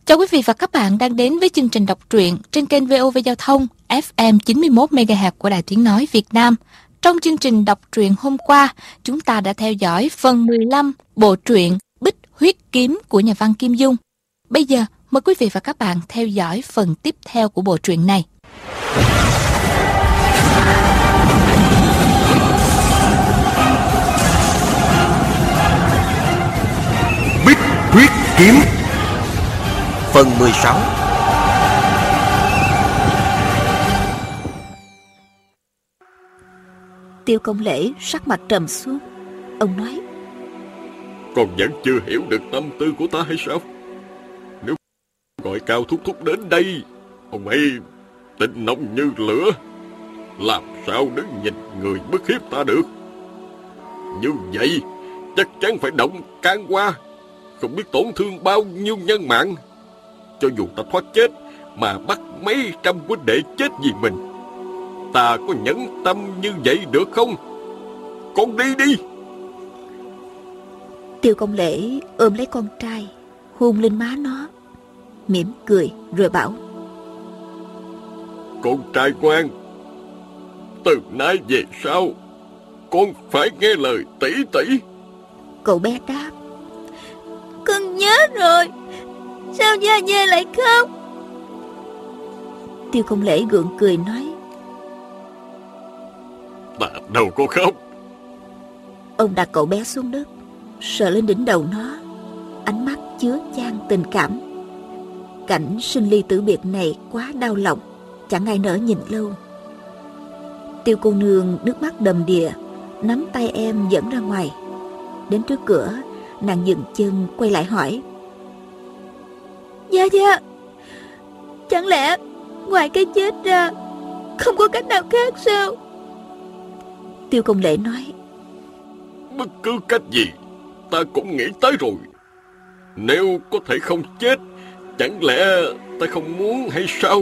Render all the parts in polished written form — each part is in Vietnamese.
Chào quý vị và các bạn đang đến với chương trình đọc truyện trên kênh VOV Giao thông FM 91 MHz của Đài Tiếng nói Việt Nam. Trong chương trình đọc truyện hôm qua, chúng ta đã theo dõi phần 15 bộ truyện Bích Huyết Kiếm của nhà văn Kim Dung. Bây giờ, mời quý vị và các bạn theo dõi phần tiếp theo của bộ truyện này. Bích Huyết Kiếm phần 16. Tiêu Công Lễ sắc mặt trầm xuống. Ông nói: Con vẫn chưa hiểu được tâm tư của ta hay sao? Nếu gọi Cao thúc thúc đến đây, ông ấy tình nóng như lửa, làm sao đứng nhìn người bức hiếp ta được? Như vậy chắc chắn phải động can qua, không biết tổn thương bao nhiêu nhân mạng. Cho dù ta thoát chết mà bắt mấy trăm huynh đệ chết vì mình, ta có nhẫn tâm như vậy được không? Con đi đi. Tiêu Công Lễ ôm lấy con trai, hôn lên má nó, mỉm cười rồi bảo: Con trai ngoan, từ nay về sau con phải nghe lời tỷ tỷ. Cậu bé đáp: Con nhớ rồi. Sao Gia Gia lại khóc? Tiêu Công Lễ gượng cười nói: Ta đâu có khóc. Ông đặt cậu bé xuống đất, sờ lên đỉnh đầu nó, ánh mắt chứa chan tình cảm. Cảnh sinh ly tử biệt này quá đau lòng, chẳng ai nỡ nhìn lâu. Tiêu cô nương nước mắt đầm đìa, nắm tay em dẫn ra ngoài. Đến trước cửa, nàng dừng chân quay lại hỏi: Gia Gia, chẳng lẽ ngoài cái chết ra không có cách nào khác sao? Tiêu Công Lễ nói: Bất cứ cách gì ta cũng nghĩ tới rồi. Nếu có thể không chết, chẳng lẽ ta không muốn hay sao?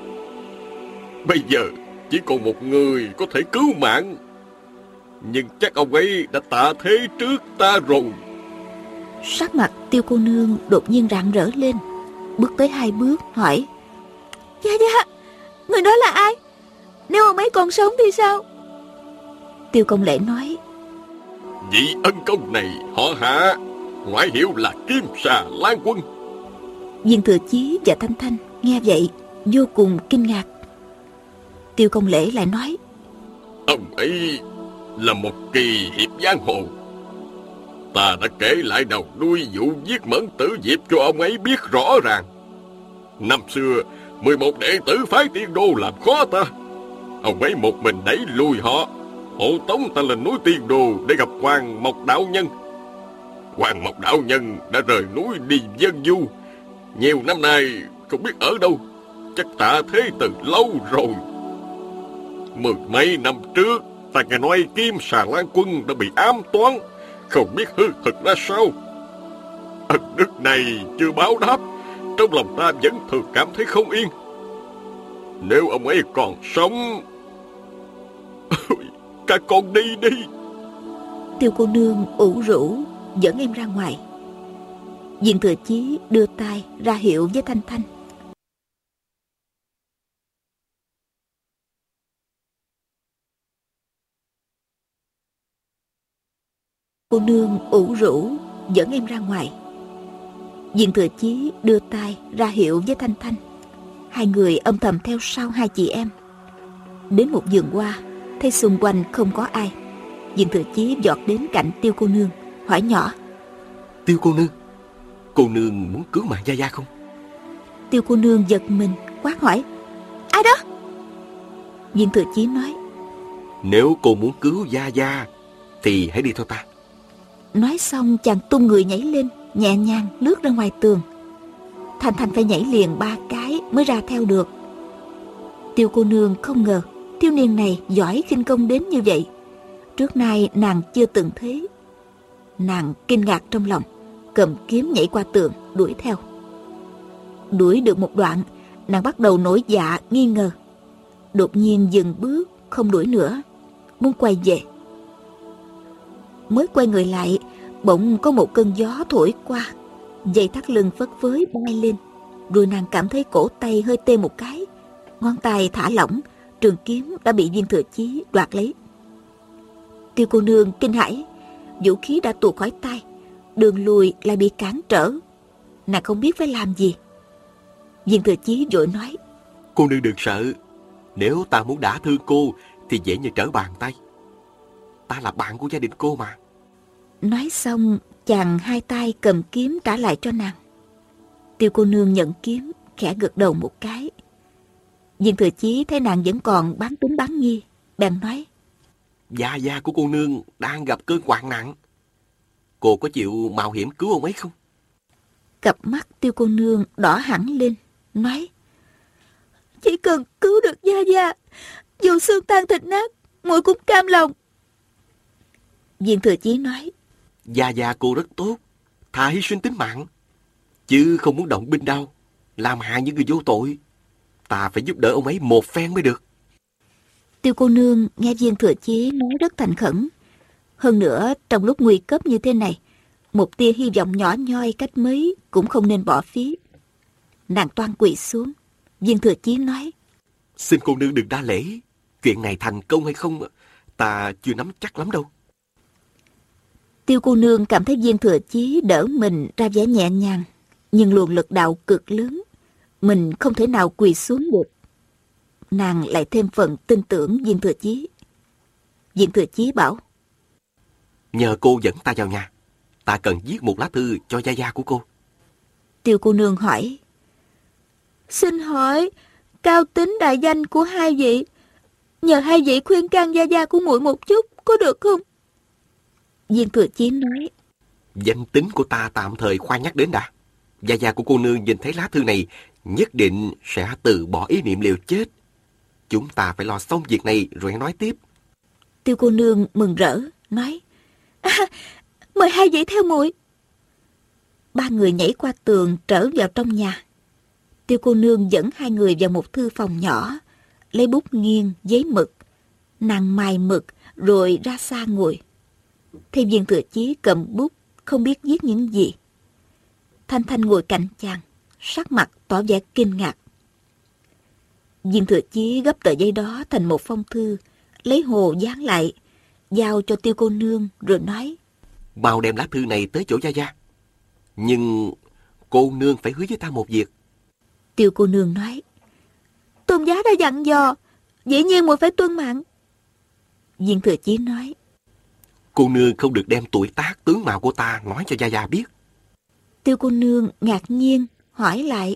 Bây giờ chỉ còn một người có thể cứu mạng, nhưng chắc ông ấy đã tạ thế trước ta rồi. Sắc mặt Tiêu cô nương đột nhiên rạng rỡ lên, bước tới 2 bước hỏi: Gia Gia, người đó là ai? Nếu ông ấy còn sống thì sao? Tiêu Công Lễ nói: Vị ân công này họ Hạ, ngoại hiệu là Kim Xà Lan Quân. Viên Thừa Chí và Thanh Thanh nghe vậy vô cùng kinh ngạc. Tiêu Công Lễ lại nói: Ông ấy là một kỳ hiệp giang hồ. Ta đã kể lại đầu đuôi vụ giết Mẫn Tử Diệp cho ông ấy biết rõ ràng. Năm xưa 11 đệ tử phái Tiên Đô làm khó ta, ông ấy một mình đẩy lùi họ, hộ tống ta lên núi Tiên Đô để gặp Hoàng Mộc Đạo Nhân. Hoàng Mộc Đạo Nhân đã rời núi đi dân du, nhiều năm nay không biết ở đâu, chắc tạ thế từ lâu rồi. 10 mấy năm trước, ta nghe nói Kim Xà Lan Quân đã bị ám toán, không biết hư thực ra sao. Ân đức này chưa báo đáp, trong lòng ta vẫn thường cảm thấy không yên. Nếu ông ấy còn sống, các con đi đi. Tiêu cô nương ủ rũ dẫn em ra ngoài. Viên Thừa Chí đưa tay ra hiệu với Thanh Thanh. Cô nương ủ rũ dẫn em ra ngoài. Viên Thừa Chí đưa tay ra hiệu với Thanh Thanh. Hai người âm thầm theo sau hai chị em. Đến một vườn hoa, thấy xung quanh không có ai. Viên Thừa Chí vọt đến cạnh Tiêu cô nương, hỏi nhỏ: Tiêu cô nương muốn cứu mạng Gia Gia không? Tiêu cô nương giật mình quát hỏi: Ai đó? Viên Thừa Chí nói: Nếu cô muốn cứu Gia Gia thì hãy đi theo ta. Nói xong chàng tung người nhảy lên, nhẹ nhàng lướt ra ngoài tường. Thanh Thanh phải nhảy liền 3 cái mới ra theo được. Tiêu cô nương không ngờ thiếu niên này giỏi khinh công đến như vậy. Trước nay nàng chưa từng thấy. Nàng kinh ngạc trong lòng, cầm kiếm nhảy qua tường đuổi theo. Đuổi được một đoạn, nàng bắt đầu nổi dạ nghi ngờ. Đột nhiên dừng bước, không đuổi nữa, muốn quay về. Mới quay người lại, bỗng có một cơn gió thổi qua, dây thắt lưng phất phới bay lên, Rồi nàng cảm thấy cổ tay hơi tê một cái, ngón tay thả lỏng, trường kiếm đã bị Viên Thừa Chí đoạt lấy. Tiêu cô nương kinh hãi, vũ khí đã tuột khỏi tay, đường lùi lại bị cản trở. Nàng không biết phải làm gì. Viên Thừa Chí vội nói: Cô nương đừng sợ. Nếu ta muốn đả thương cô thì dễ như trở bàn tay. Ta là bạn của gia đình cô mà. Nói xong, chàng hai tay cầm kiếm trả lại cho nàng. Tiêu cô nương nhận kiếm, khẽ gật đầu một cái. Viên Thừa Chí thấy nàng vẫn còn bán tính bán nghi, bèn nói: Gia gia của cô nương đang gặp cơn hoạn nặng. Cô có chịu mạo hiểm cứu ông ấy không? Cặp mắt Tiêu cô nương đỏ hẳn lên, nói: Chỉ cần cứu được gia gia, dù xương tan thịt nát, muội cũng cam lòng. Viên Thừa Chí nói: Gia gia cô rất tốt, thà hy sinh tính mạng, chứ không muốn động binh đâu, làm hại những người vô tội. Ta phải giúp đỡ ông ấy một phen mới được. Tiêu cô nương nghe Viên Thừa Chí nói rất thành khẩn. Hơn nữa, trong lúc nguy cấp như thế này, một tia hy vọng nhỏ nhoi cách mấy cũng không nên bỏ phí. Nàng toan quỳ xuống. Viên Thừa Chí nói: Xin cô nương đừng đa lễ. Chuyện này thành công hay không, ta chưa nắm chắc lắm đâu. Tiêu cô nương cảm thấy Viên Thừa Chí đỡ mình ra vẻ nhẹ nhàng, nhưng luồng lực đạo cực lớn, mình không thể nào quỳ xuống được. Nàng lại thêm phần tin tưởng Viên Thừa Chí. Viên Thừa Chí bảo: Nhờ cô dẫn ta vào nhà, ta cần viết một lá thư cho gia gia của cô. Tiêu cô nương hỏi: Xin hỏi cao tính đại danh của hai vị, nhờ hai vị khuyên can gia gia của muội một chút, có được không? Viên Thừa Chí nói: Danh tính của ta tạm thời khoan nhắc đến đã. Gia gia của cô nương nhìn thấy lá thư này nhất định sẽ từ bỏ ý niệm liều chết. Chúng ta phải lo xong việc này rồi nói tiếp. Tiêu cô nương mừng rỡ nói: Mời hai vị theo muội. Ba người nhảy qua tường trở vào trong nhà. Tiêu cô nương dẫn hai người vào một thư phòng nhỏ, lấy bút nghiêng giấy mực. Nàng mài mực rồi ra xa ngồi. Thấy Viên Thừa Chí cầm bút không biết viết những gì. Thanh Thanh ngồi cạnh chàng, sắc mặt tỏ vẻ kinh ngạc. Viên Thừa Chí gấp tờ giấy đó thành một phong thư, lấy hồ dán lại, giao cho Tiêu cô nương rồi nói: Mau đem lá thư này tới chỗ gia gia. Nhưng cô nương phải hứa với ta một việc. Tiêu cô nương nói: Tôn giá đã dặn dò, dĩ nhiên muội phải tuân mạng. Viên Thừa Chí nói: Cô nương không được đem tuổi tác tướng mạo của ta nói cho gia gia biết. Tiêu cô nương ngạc nhiên hỏi lại: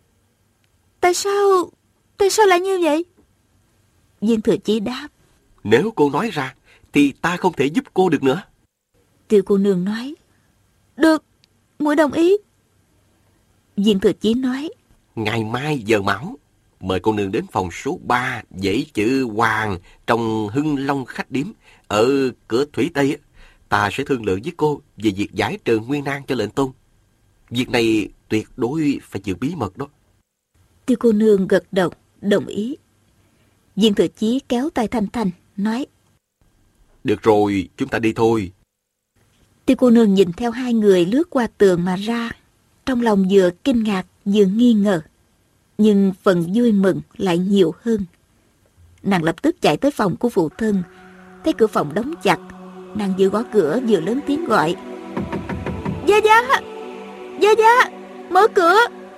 Tại sao lại như vậy? Viên Thừa Chí đáp: Nếu cô nói ra thì ta không thể giúp cô được nữa. Tiêu cô nương nói: Được, muội đồng ý. Viên Thừa Chí nói: Ngày mai giờ mão, mời cô nương đến phòng số 3 dãy chữ Hoàng trong Hưng Long khách điếm ở cửa Thủy Tây. Ta sẽ thương lượng với cô về việc giải trừ nguyên nan cho lệnh tôn. Việc này tuyệt đối phải giữ bí mật đó. Tiêu cô nương gật đầu đồng ý. Viên Thừa Chí kéo tay Thanh Thanh nói: Được rồi, chúng ta đi thôi. Tiêu cô nương nhìn theo hai người lướt qua tường mà ra, trong lòng vừa kinh ngạc vừa nghi ngờ, nhưng phần vui mừng lại nhiều hơn. Nàng lập tức chạy tới phòng của phụ thân, thấy cửa phòng đóng chặt, nàng vừa gõ cửa vừa lớn tiếng gọi: Gia gia, gia gia, mở cửa.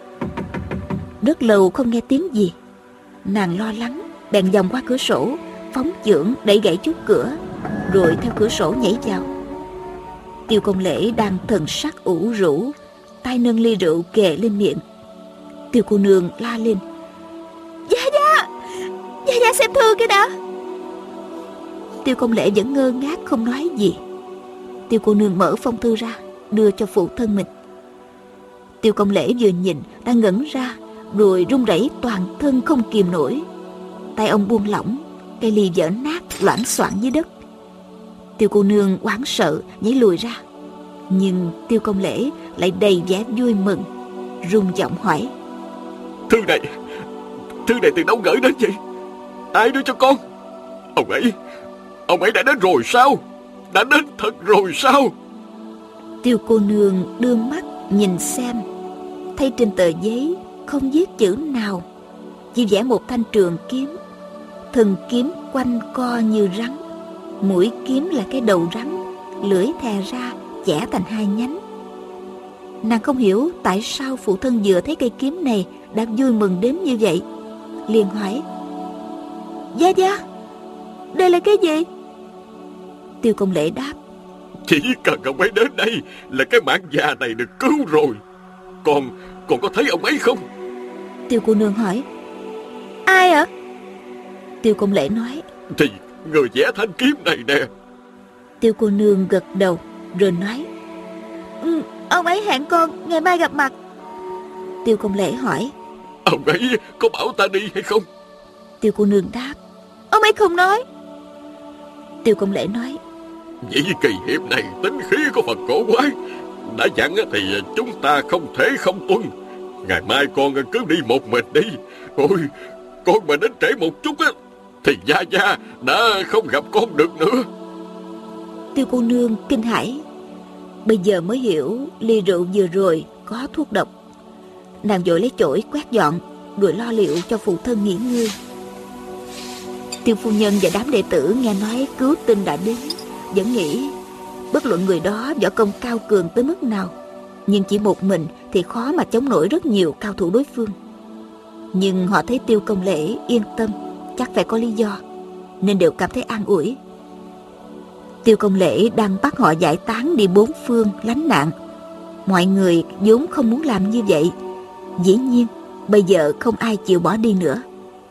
Rất lâu không nghe tiếng gì, nàng lo lắng bèn vòng qua cửa sổ, phóng chưởng đẩy gãy chốt cửa, rồi theo cửa sổ nhảy vào. Tiêu Công Lễ đang thần sắc ủ rũ, tay nâng ly rượu kề lên miệng. Tiêu cô nương la lên: Gia gia, gia gia xem thư cái đã. Tiêu Công Lễ vẫn ngơ ngác không nói gì. Tiêu cô nương mở phong thư ra đưa cho phụ thân mình. Tiêu Công Lễ vừa nhìn đã ngẩn ra, rồi run rẩy toàn thân không kìm nổi. Tay ông buông lỏng, cây ly vỡ nát loảng xoảng dưới đất. Tiêu cô nương hoảng sợ nhảy lùi ra, nhưng Tiêu Công Lễ lại đầy vẻ vui mừng, run giọng hỏi: Thư này từ đâu gửi đến vậy? Ai đưa cho con? Ông ấy đã đến rồi sao? Đã đến thật rồi sao? Tiêu cô nương đưa mắt nhìn xem, thấy trên tờ giấy không viết chữ nào, chỉ vẽ một thanh trường kiếm. Thân kiếm quanh co như rắn, mũi kiếm là cái đầu rắn, lưỡi thè ra chẻ thành hai nhánh. Nàng không hiểu tại sao phụ thân vừa thấy cây kiếm này đã vui mừng đến như vậy, liền hỏi: Gia Gia, đây là cái gì? Tiêu Công Lễ đáp: Chỉ cần ông ấy đến đây là cái mạng già này được cứu rồi. Con có thấy ông ấy không? Tiêu cô nương hỏi: Ai ạ? Tiêu Công Lễ nói: Thì người vẽ thanh kiếm này nè. Tiêu cô nương gật đầu rồi nói: Ông ấy hẹn con ngày mai gặp mặt. Tiêu Công Lễ hỏi: Ông ấy có bảo ta đi hay không? Tiêu cô nương đáp: Ông ấy không nói. Tiêu Công Lễ nói: Vậy kỳ hiệp này tính khí có phần cổ quái. Đã dặn thì chúng ta không thể không tuân. Ngày mai con cứ đi một mình đi. Ôi, con mà đến trễ một chút thì Gia Gia đã không gặp con được nữa. Tiêu cô nương kinh hãi, bây giờ mới hiểu ly rượu vừa rồi có thuốc độc. Nàng vội lấy chổi quét dọn, rồi lo liệu cho phụ thân nghỉ ngơi. Tiêu phu nhân và đám đệ tử nghe nói cứu tinh đã đến, vẫn nghĩ bất luận người đó võ công cao cường tới mức nào, nhưng chỉ một mình thì khó mà chống nổi rất nhiều cao thủ đối phương. Nhưng họ thấy Tiêu Công Lễ yên tâm, chắc phải có lý do, nên đều cảm thấy an ủi. Tiêu Công Lễ đang bắt họ giải tán đi bốn phương lánh nạn. Mọi người vốn không muốn làm như vậy, dĩ nhiên bây giờ không ai chịu bỏ đi nữa.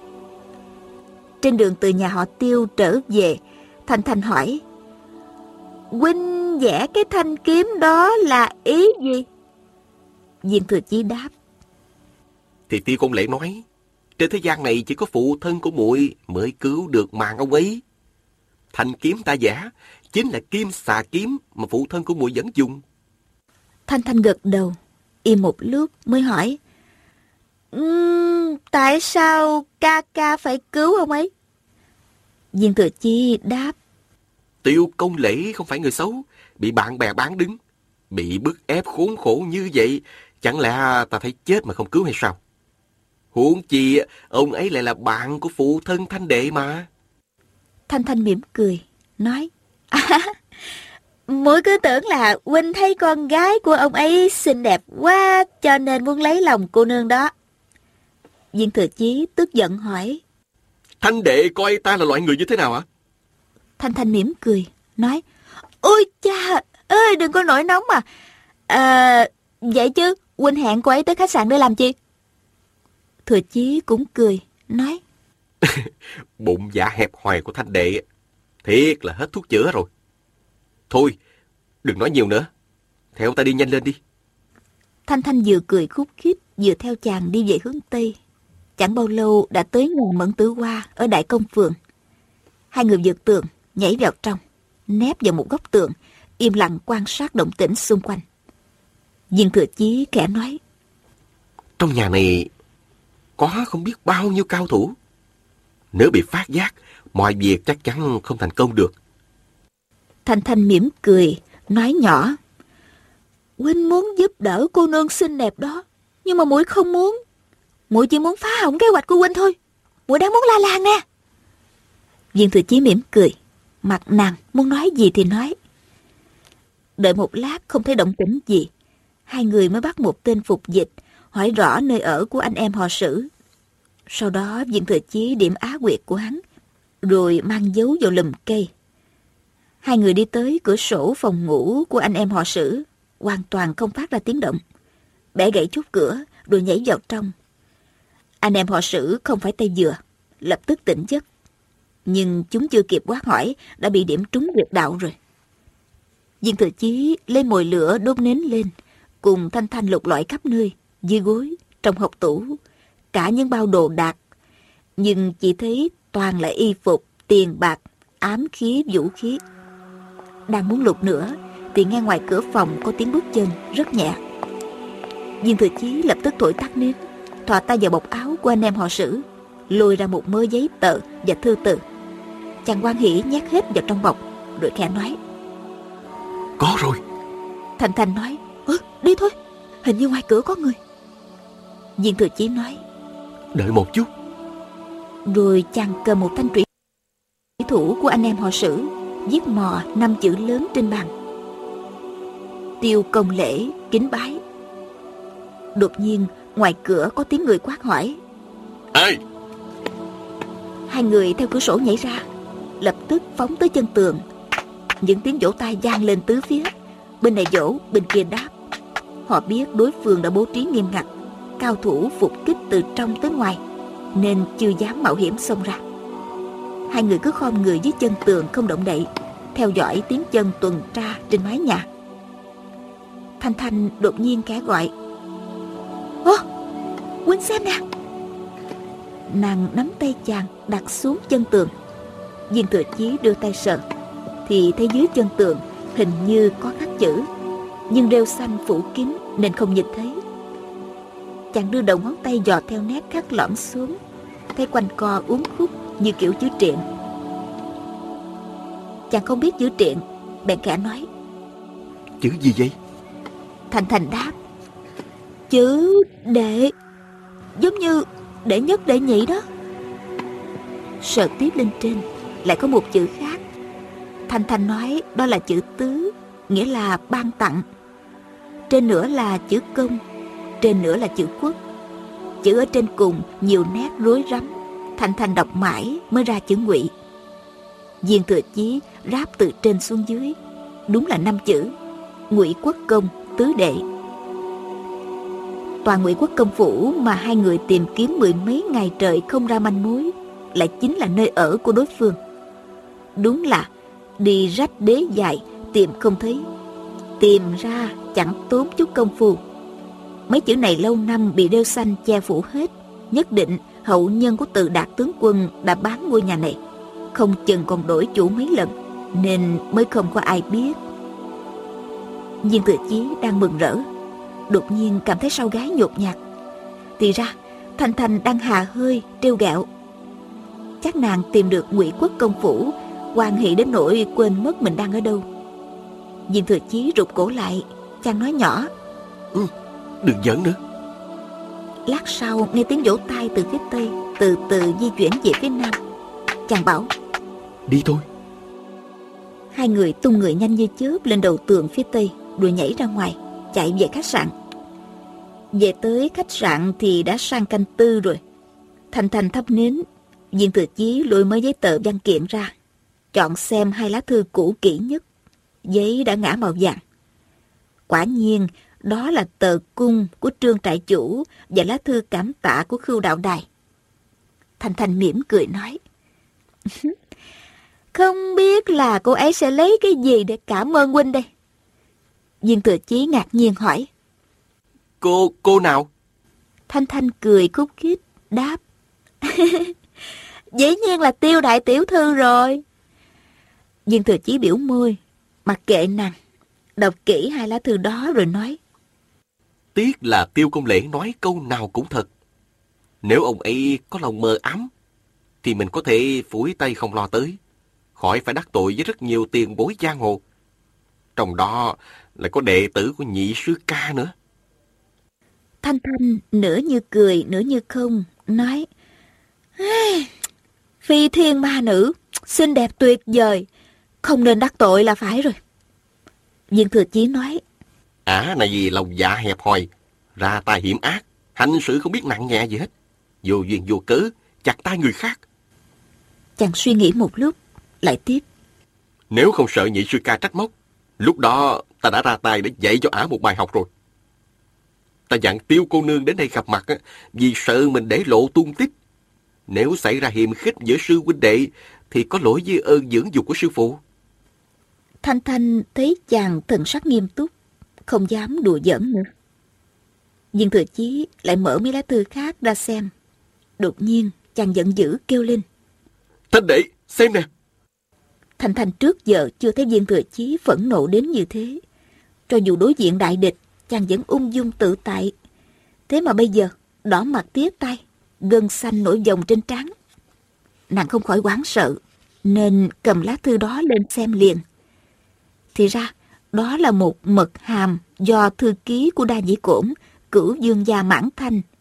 Trên đường từ nhà họ Tiêu trở về, Thanh Thanh hỏi: Huynh vẽ cái thanh kiếm đó là ý gì? Viên Thừa Chí đáp: Thì Tiêu Công Lễ nói, trên thế gian này chỉ có phụ thân của muội mới cứu được mạng ông ấy. Thanh kiếm ta vẽ chính là Kim Xà kiếm mà phụ thân của muội vẫn dùng. Thanh Thanh gật đầu, im một lúc mới hỏi: Tại sao ca ca phải cứu ông ấy? Viên Thừa Chí đáp: Tiêu Công Lễ không phải người xấu, bị bạn bè bán đứng, bị bức ép khốn khổ như vậy, chẳng lẽ ta thấy chết mà không cứu hay sao? Huống chi ông ấy lại là bạn của phụ thân Thanh đệ mà. Thanh Thanh mỉm cười, nói: Muội cứ tưởng là huynh thấy con gái của ông ấy xinh đẹp quá, cho nên muốn lấy lòng cô nương đó. Viên Thừa Chí tức giận hỏi: Thanh đệ coi ta là loại người như thế nào hả? Thanh Thanh mỉm cười, nói: Ôi cha ơi, đừng có nổi nóng mà. Vậy chứ huynh hẹn cô ấy tới khách sạn để làm chi? Thừa Chí cũng cười, nói: Bụng dạ hẹp hòi của Thanh đệ thiệt là hết thuốc chữa rồi. Thôi, đừng nói nhiều nữa, theo ta đi nhanh lên đi. Thanh Thanh vừa cười khúc khích, vừa theo chàng đi về hướng Tây. Chẳng bao lâu đã tới nguồn Mẫn Tử Hoa ở Đại Công Phường. Hai người vượt tường, nhảy vào trong, nép vào một góc tường, im lặng quan sát động tĩnh xung quanh. Viên Thừa Chí khẽ nói: Trong nhà này có không biết bao nhiêu cao thủ. Nếu bị phát giác, mọi việc chắc chắn không thành công được. Thanh Thanh mỉm cười, nói nhỏ: Huynh muốn giúp đỡ cô nương xinh đẹp đó, nhưng mà muội không muốn. Muội chỉ muốn phá hỏng kế hoạch của huynh thôi. Muội đang muốn la làng nè. Viên Thừa Chí mỉm cười, mặt nàng muốn nói gì thì nói. Đợi một lát không thấy động tĩnh gì, hai người mới bắt một tên phục dịch hỏi rõ nơi ở của anh em họ Sử. Sau đó Viên Thừa Chí điểm á huyệt của hắn, rồi mang dấu vào lùm cây. Hai người đi tới cửa sổ phòng ngủ của anh em họ Sử, hoàn toàn không phát ra tiếng động. Bẻ gãy chốt cửa rồi nhảy vào trong. Anh em họ Sử không phải tay vừa, lập tức tỉnh giấc. Nhưng chúng chưa kịp quát hỏi đã bị điểm trúng huyệt đạo rồi. Viên Thừa Chí lấy mồi lửa đốt nến lên, cùng Thanh Thanh lục lọi khắp nơi, dưới gối, trong hộc tủ, cả những bao đồ đạc. Nhưng chỉ thấy toàn là y phục, tiền bạc, ám khí, vũ khí. Đang muốn lục nữa thì nghe ngoài cửa phòng có tiếng bước chân rất nhẹ. Viên Thừa Chí lập tức thổi tắt nến, thò tay vào bọc áo của anh em họ Sử, lôi ra một mớ giấy tờ và thư từ. Chàng hoan hỉ nhét hết vào trong bọc, rồi khẽ nói: Có rồi. Thanh Thanh nói: Đi thôi, hình như ngoài cửa có người. Viên Thừa Chí nói. Đợi một chút. Rồi chàng cầm một thanh trụy thủ của anh em họ Sử, viết mò 5 chữ lớn trên bàn: Tiêu Công Lễ kính bái. Đột nhiên ngoài cửa có tiếng người quát hỏi: Ai? Hai người theo cửa sổ nhảy ra, lập tức phóng tới chân tường. Những tiếng vỗ tay vang lên tứ phía, bên này vỗ, bên kia đáp. Họ biết đối phương đã bố trí nghiêm ngặt, cao thủ phục kích từ trong tới ngoài, nên chưa dám mạo hiểm xông ra. Hai người cứ khom người dưới chân tường không động đậy, theo dõi tiếng chân tuần tra trên mái nhà. Thanh Thanh đột nhiên khẽ gọi: Ô, huynh xem nè! Nàng nắm tay chàng đặt xuống chân tường. Viên Thừa Chí đưa tay sờ, thì thấy dưới chân tường hình như có khắc chữ, nhưng rêu xanh phủ kín nên không nhìn thấy. Chàng đưa đầu ngón tay dò theo nét khắc lõm xuống, thấy quanh co uốn khúc như kiểu chữ triện. Chàng không biết chữ triện, bèn khẽ nói: Chữ gì vậy? Thanh Thanh đáp: Chữ đệ, giống như đệ nhất đệ nhị đó. Sờ tiếp lên trên lại có một chữ khác. Thanh Thanh nói đó là chữ tứ, nghĩa là ban tặng. Trên nữa là chữ công, trên nữa là chữ quốc. Chữ ở trên cùng nhiều nét rối rắm, Thanh Thanh đọc mãi mới ra chữ Ngụy. Viên Thừa Chí ráp từ trên xuống dưới, đúng là 5 chữ: Ngụy Quốc Công tứ đệ. Toàn Ngụy Quốc công phủ mà hai người tìm kiếm 10 mấy ngày trời không ra manh mối, lại chính là nơi ở của đối phương. Đúng là đi rách đế dài tìm không thấy, tìm ra chẳng tốn chút công phu. Mấy chữ này lâu năm bị rêu xanh che phủ hết, nhất định hậu nhân của Từ Đạt tướng quân đã bán ngôi nhà này, không chừng còn đổi chủ mấy lần, nên mới không có ai biết. Viên Thừa Chí đang mừng rỡ, đột nhiên cảm thấy sau gáy nhột nhạt. Thì ra Thanh Thanh đang hà hơi trêu ghẹo. Chắc nàng tìm được Ngụy Quốc công phủ, hoan hỉ đến nỗi quên mất mình đang ở đâu. Viên Thừa Chí rụt cổ lại, chàng nói nhỏ: Đừng giỡn nữa. Lát sau nghe tiếng vỗ tay từ phía tây, từ từ di chuyển về phía nam. Chàng bảo: Đi thôi. Hai người tung người nhanh như chớp lên đầu tường phía tây, rồi nhảy ra ngoài, chạy về khách sạn. Về tới khách sạn thì đã sang canh tư rồi. Thanh Thanh thắp nến. Viên Thừa Chí lôi mấy giấy tờ văn kiện ra, chọn xem 2 lá thư cũ kỹ nhất. Giấy đã ngã màu vàng. Quả nhiên đó là tờ cung của Trương trại chủ và lá thư cảm tạ của Khưu đạo đài. Thanh Thanh mỉm cười nói: Không biết là cô ấy sẽ lấy cái gì để cảm ơn huynh đây? Viên Thừa Chí ngạc nhiên hỏi: Cô nào? Thanh Thanh cười khúc khích đáp: Dĩ nhiên là Tiêu đại tiểu thư rồi. Viên Thừa Chí biểu môi, mặc kệ nàng, đọc kỹ 2 lá thư đó rồi nói: Tiếc là Tiêu Công Lễ nói câu nào cũng thật. Nếu ông ấy có lòng mờ ám, thì mình có thể phủi tay không lo tới, khỏi phải đắc tội với rất nhiều tiền bối giang hồ. Trong đó lại có đệ tử của nhị sư ca nữa. Thanh Thanh nửa như cười nửa như không, nói: Phi thiên ma nữ, xinh đẹp tuyệt vời, không nên đắc tội là phải rồi. Viên Thừa Chí nói: Này vì lòng dạ hẹp hòi, ra tay hiểm ác, hành sự không biết nặng nhẹ gì hết, vô duyên vô cớ chặt tay người khác. Chàng suy nghĩ một lúc, lại tiếp: Nếu không sợ nhị sư ca trách móc, lúc đó ta đã ra tay để dạy cho ả một bài học rồi. Ta dặn Tiêu cô nương đến đây gặp mặt vì sợ mình để lộ tung tích. Nếu xảy ra hiềm khích giữa sư huynh đệ thì có lỗi với ơn dưỡng dục của sư phụ. Thanh Thanh thấy chàng thần sắc nghiêm túc, không dám đùa giỡn nữa. Viên Thừa Chí lại mở mấy lá thư khác ra xem. Đột nhiên chàng giận dữ kêu lên: Thanh đệ, xem nè. Thanh Thanh trước giờ chưa thấy Viên Thừa Chí phẫn nộ đến như thế. Cho dù đối diện đại địch, chàng vẫn ung dung tự tại. Thế mà bây giờ đỏ mặt tía tay, gân xanh nổi vòng trên trán. Nàng không khỏi hoảng sợ, nên cầm lá thư đó lên xem liền. Thì ra đó là một mật hàm do thư ký của Đa Nhĩ Cổn, Cửu Dương gia Mãn Thanh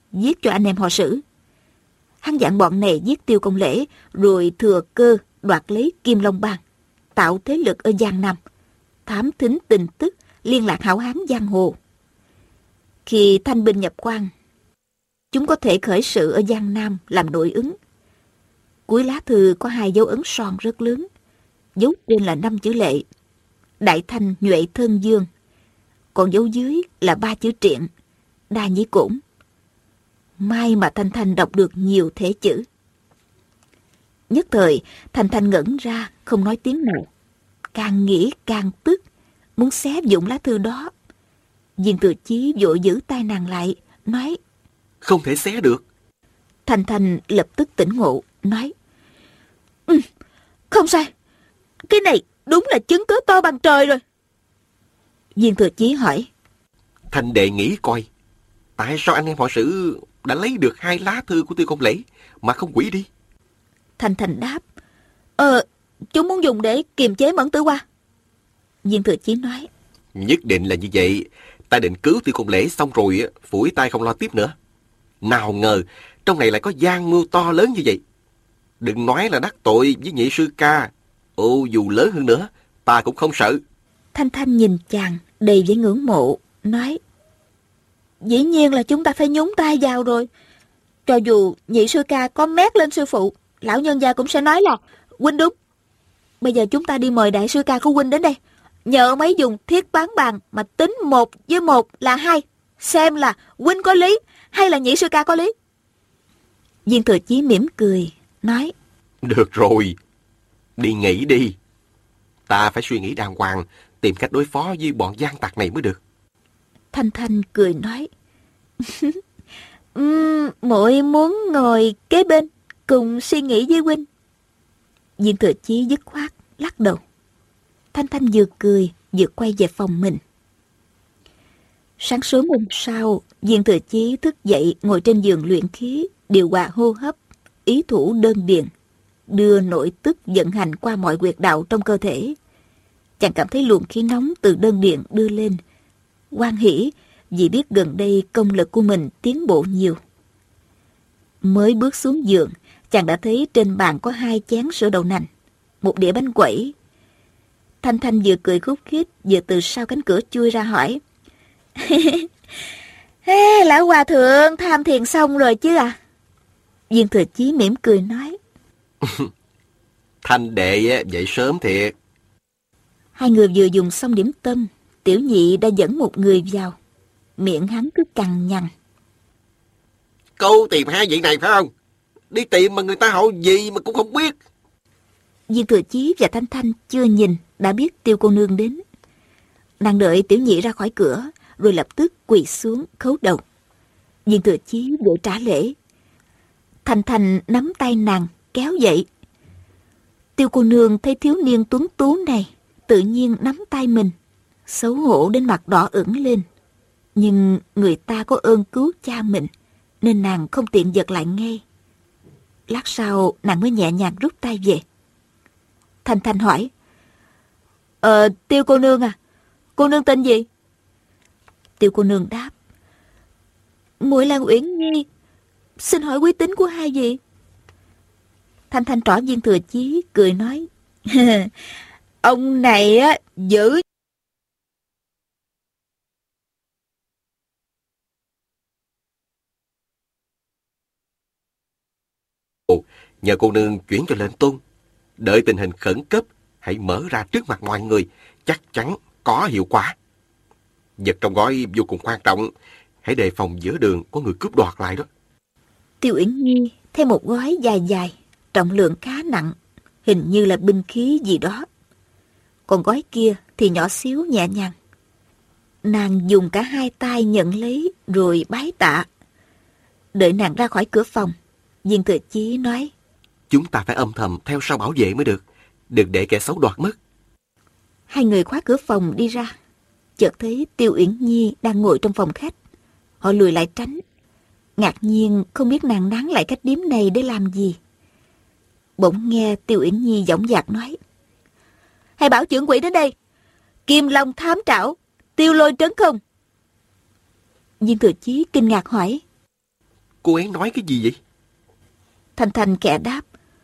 giết cho anh em họ Sử. Hắn dặn bọn này giết Tiêu Công Lễ, rồi thừa cơ đoạt lấy Kim Long Bang, tạo thế lực ở Giang Nam, thám thính tin tức, liên lạc hảo hán giang hồ. Khi thanh binh nhập quan, chúng có thể khởi sự ở Giang Nam làm nội ứng. Cuối lá thư có 2 dấu ấn son rất lớn, dấu trên là 5 chữ Lệ, Đại Thanh Nhuệ Thân Dương, còn dấu dưới là 3 chữ Triện, Đa Nhĩ Cổn. May mà Thanh Thanh đọc được nhiều thể chữ. Nhất thời, Thanh Thanh ngẩn ra, không nói tiếng nào. Càng nghĩ càng tức, muốn xé vụn lá thư đó. Viên Thừa Chí vội giữ tay nàng lại, nói: Không thể xé được. Thanh Thanh lập tức tỉnh ngộ, nói: Không sai, cái này đúng là chứng cớ to bằng trời rồi. Viên Thừa Chí hỏi: Thanh đệ nghĩ coi, tại sao anh em họ Sử đã lấy được 2 lá thư của Tiêu Công Lễ mà không hủy đi? Thanh Thanh đáp: Chúng muốn dùng để kiềm chế Mẫn Tử Hoa. Viên Thừa Chí nói: Nhất định là như vậy. Ta định cứu Tiêu Công Lễ xong rồi phủi tay không lo tiếp nữa. Nào ngờ trong này lại có gian mưu to lớn như vậy. Đừng nói là đắc tội với nhị sư ca, dù lớn hơn nữa ta cũng không sợ. Thanh Thanh nhìn chàng đầy vẻ ngưỡng mộ, nói: Dĩ nhiên là chúng ta phải nhúng tay vào rồi. Cho dù nhị sư ca có mét lên sư phụ, lão nhân gia cũng sẽ nói là huynh đúng. Bây giờ chúng ta đi mời đại sư ca của huynh đến đây, nhờ ông ấy dùng thiết bán bàn mà tính 1 với 1 là 2, xem là huynh có lý hay là nhị sư ca có lý. Viên Thừa Chí mỉm cười, nói: Được rồi, đi nghỉ đi. Ta phải suy nghĩ đàng hoàng, tìm cách đối phó với bọn gian tặc này mới được. Thanh Thanh cười nói: Muội muốn ngồi kế bên cùng suy nghĩ với huynh. Viên Thừa Chí dứt khoát lắc đầu. Thanh Thanh vừa cười vừa quay về phòng mình. Sáng sớm hôm sau, Viên Thừa Chí thức dậy ngồi trên giường luyện khí, điều hòa hô hấp, ý thủ đơn điền, đưa nội tức vận hành qua mọi huyệt đạo trong cơ thể. Chàng cảm thấy luồng khí nóng từ đơn điền đưa lên, hoan hỉ vì biết gần đây công lực của mình tiến bộ nhiều. Mới bước xuống giường, chàng đã thấy trên bàn có 2 chén sữa đậu nành, 1 đĩa bánh quẩy. Thanh Thanh vừa cười khúc khích vừa từ sau cánh cửa chui ra hỏi: Lão hòa thượng tham thiền xong rồi chứ à? Viên Thừa Chí mỉm cười nói: Thanh đệ dậy sớm thiệt. 2 người vừa dùng xong điểm tâm, Tiểu Nhị đã dẫn một người vào. Miệng hắn cứ cằn nhằn: Câu tìm 2 vị này phải không? Đi tìm mà người ta họ gì mà cũng không biết. Viên Thừa Chí và Thanh Thanh chưa nhìn đã biết Tiêu cô nương đến. Nàng đợi Tiểu Nhị ra khỏi cửa, rồi lập tức quỳ xuống khấu đầu. Viên Thừa Chí vội trả lễ. Thanh Thanh nắm tay nàng kéo dậy. Tiêu cô nương thấy thiếu niên tuấn tú này, tự nhiên nắm tay mình, xấu hổ đến mặt đỏ ửng lên. Nhưng người ta có ơn cứu cha mình, nên nàng không tiện giật lại ngay. Lát sau nàng mới nhẹ nhàng rút tay về. Thanh Thanh hỏi: Tiêu cô nương à, cô nương tên gì? Tiêu cô nương đáp: Muội là Uyển Nhi, xin hỏi quý tính của 2 vị. Thanh Thanh trỏ Viên Thừa Chí cười nói: Ông này á dữ. Nhờ cô nương chuyển cho lệnh tôn, đợi tình hình khẩn cấp hãy mở ra trước mặt mọi người, chắc chắn có hiệu quả. Vật trong gói vô cùng quan trọng, hãy đề phòng giữa đường có người cướp đoạt lại đó. Tiêu Uyển Nhi thêm một gói dài dài, trọng lượng khá nặng, hình như là binh khí gì đó. Còn gói kia thì nhỏ xíu nhẹ nhàng. Nàng dùng cả 2 tay nhận lấy rồi bái tạ. Đợi nàng ra khỏi cửa phòng, Viên Thừa Chí nói: Chúng ta phải âm thầm theo sau bảo vệ mới được, đừng để kẻ xấu đoạt mất. 2 người khóa cửa phòng đi ra, chợt thấy Tiêu Uyển Nhi đang ngồi trong phòng khách. Họ lùi lại tránh, ngạc nhiên không biết nàng nán lại cách điếm này để làm gì. Bỗng nghe Tiêu Uyển Nhi dõng dạc nói: Hãy bảo trưởng quỹ đến đây, Kim Long thám trảo, Tiêu Lôi trấn không. Viên Thừa Chí kinh ngạc hỏi: Cô ấy nói cái gì vậy? Thanh Thanh khẽ đáp.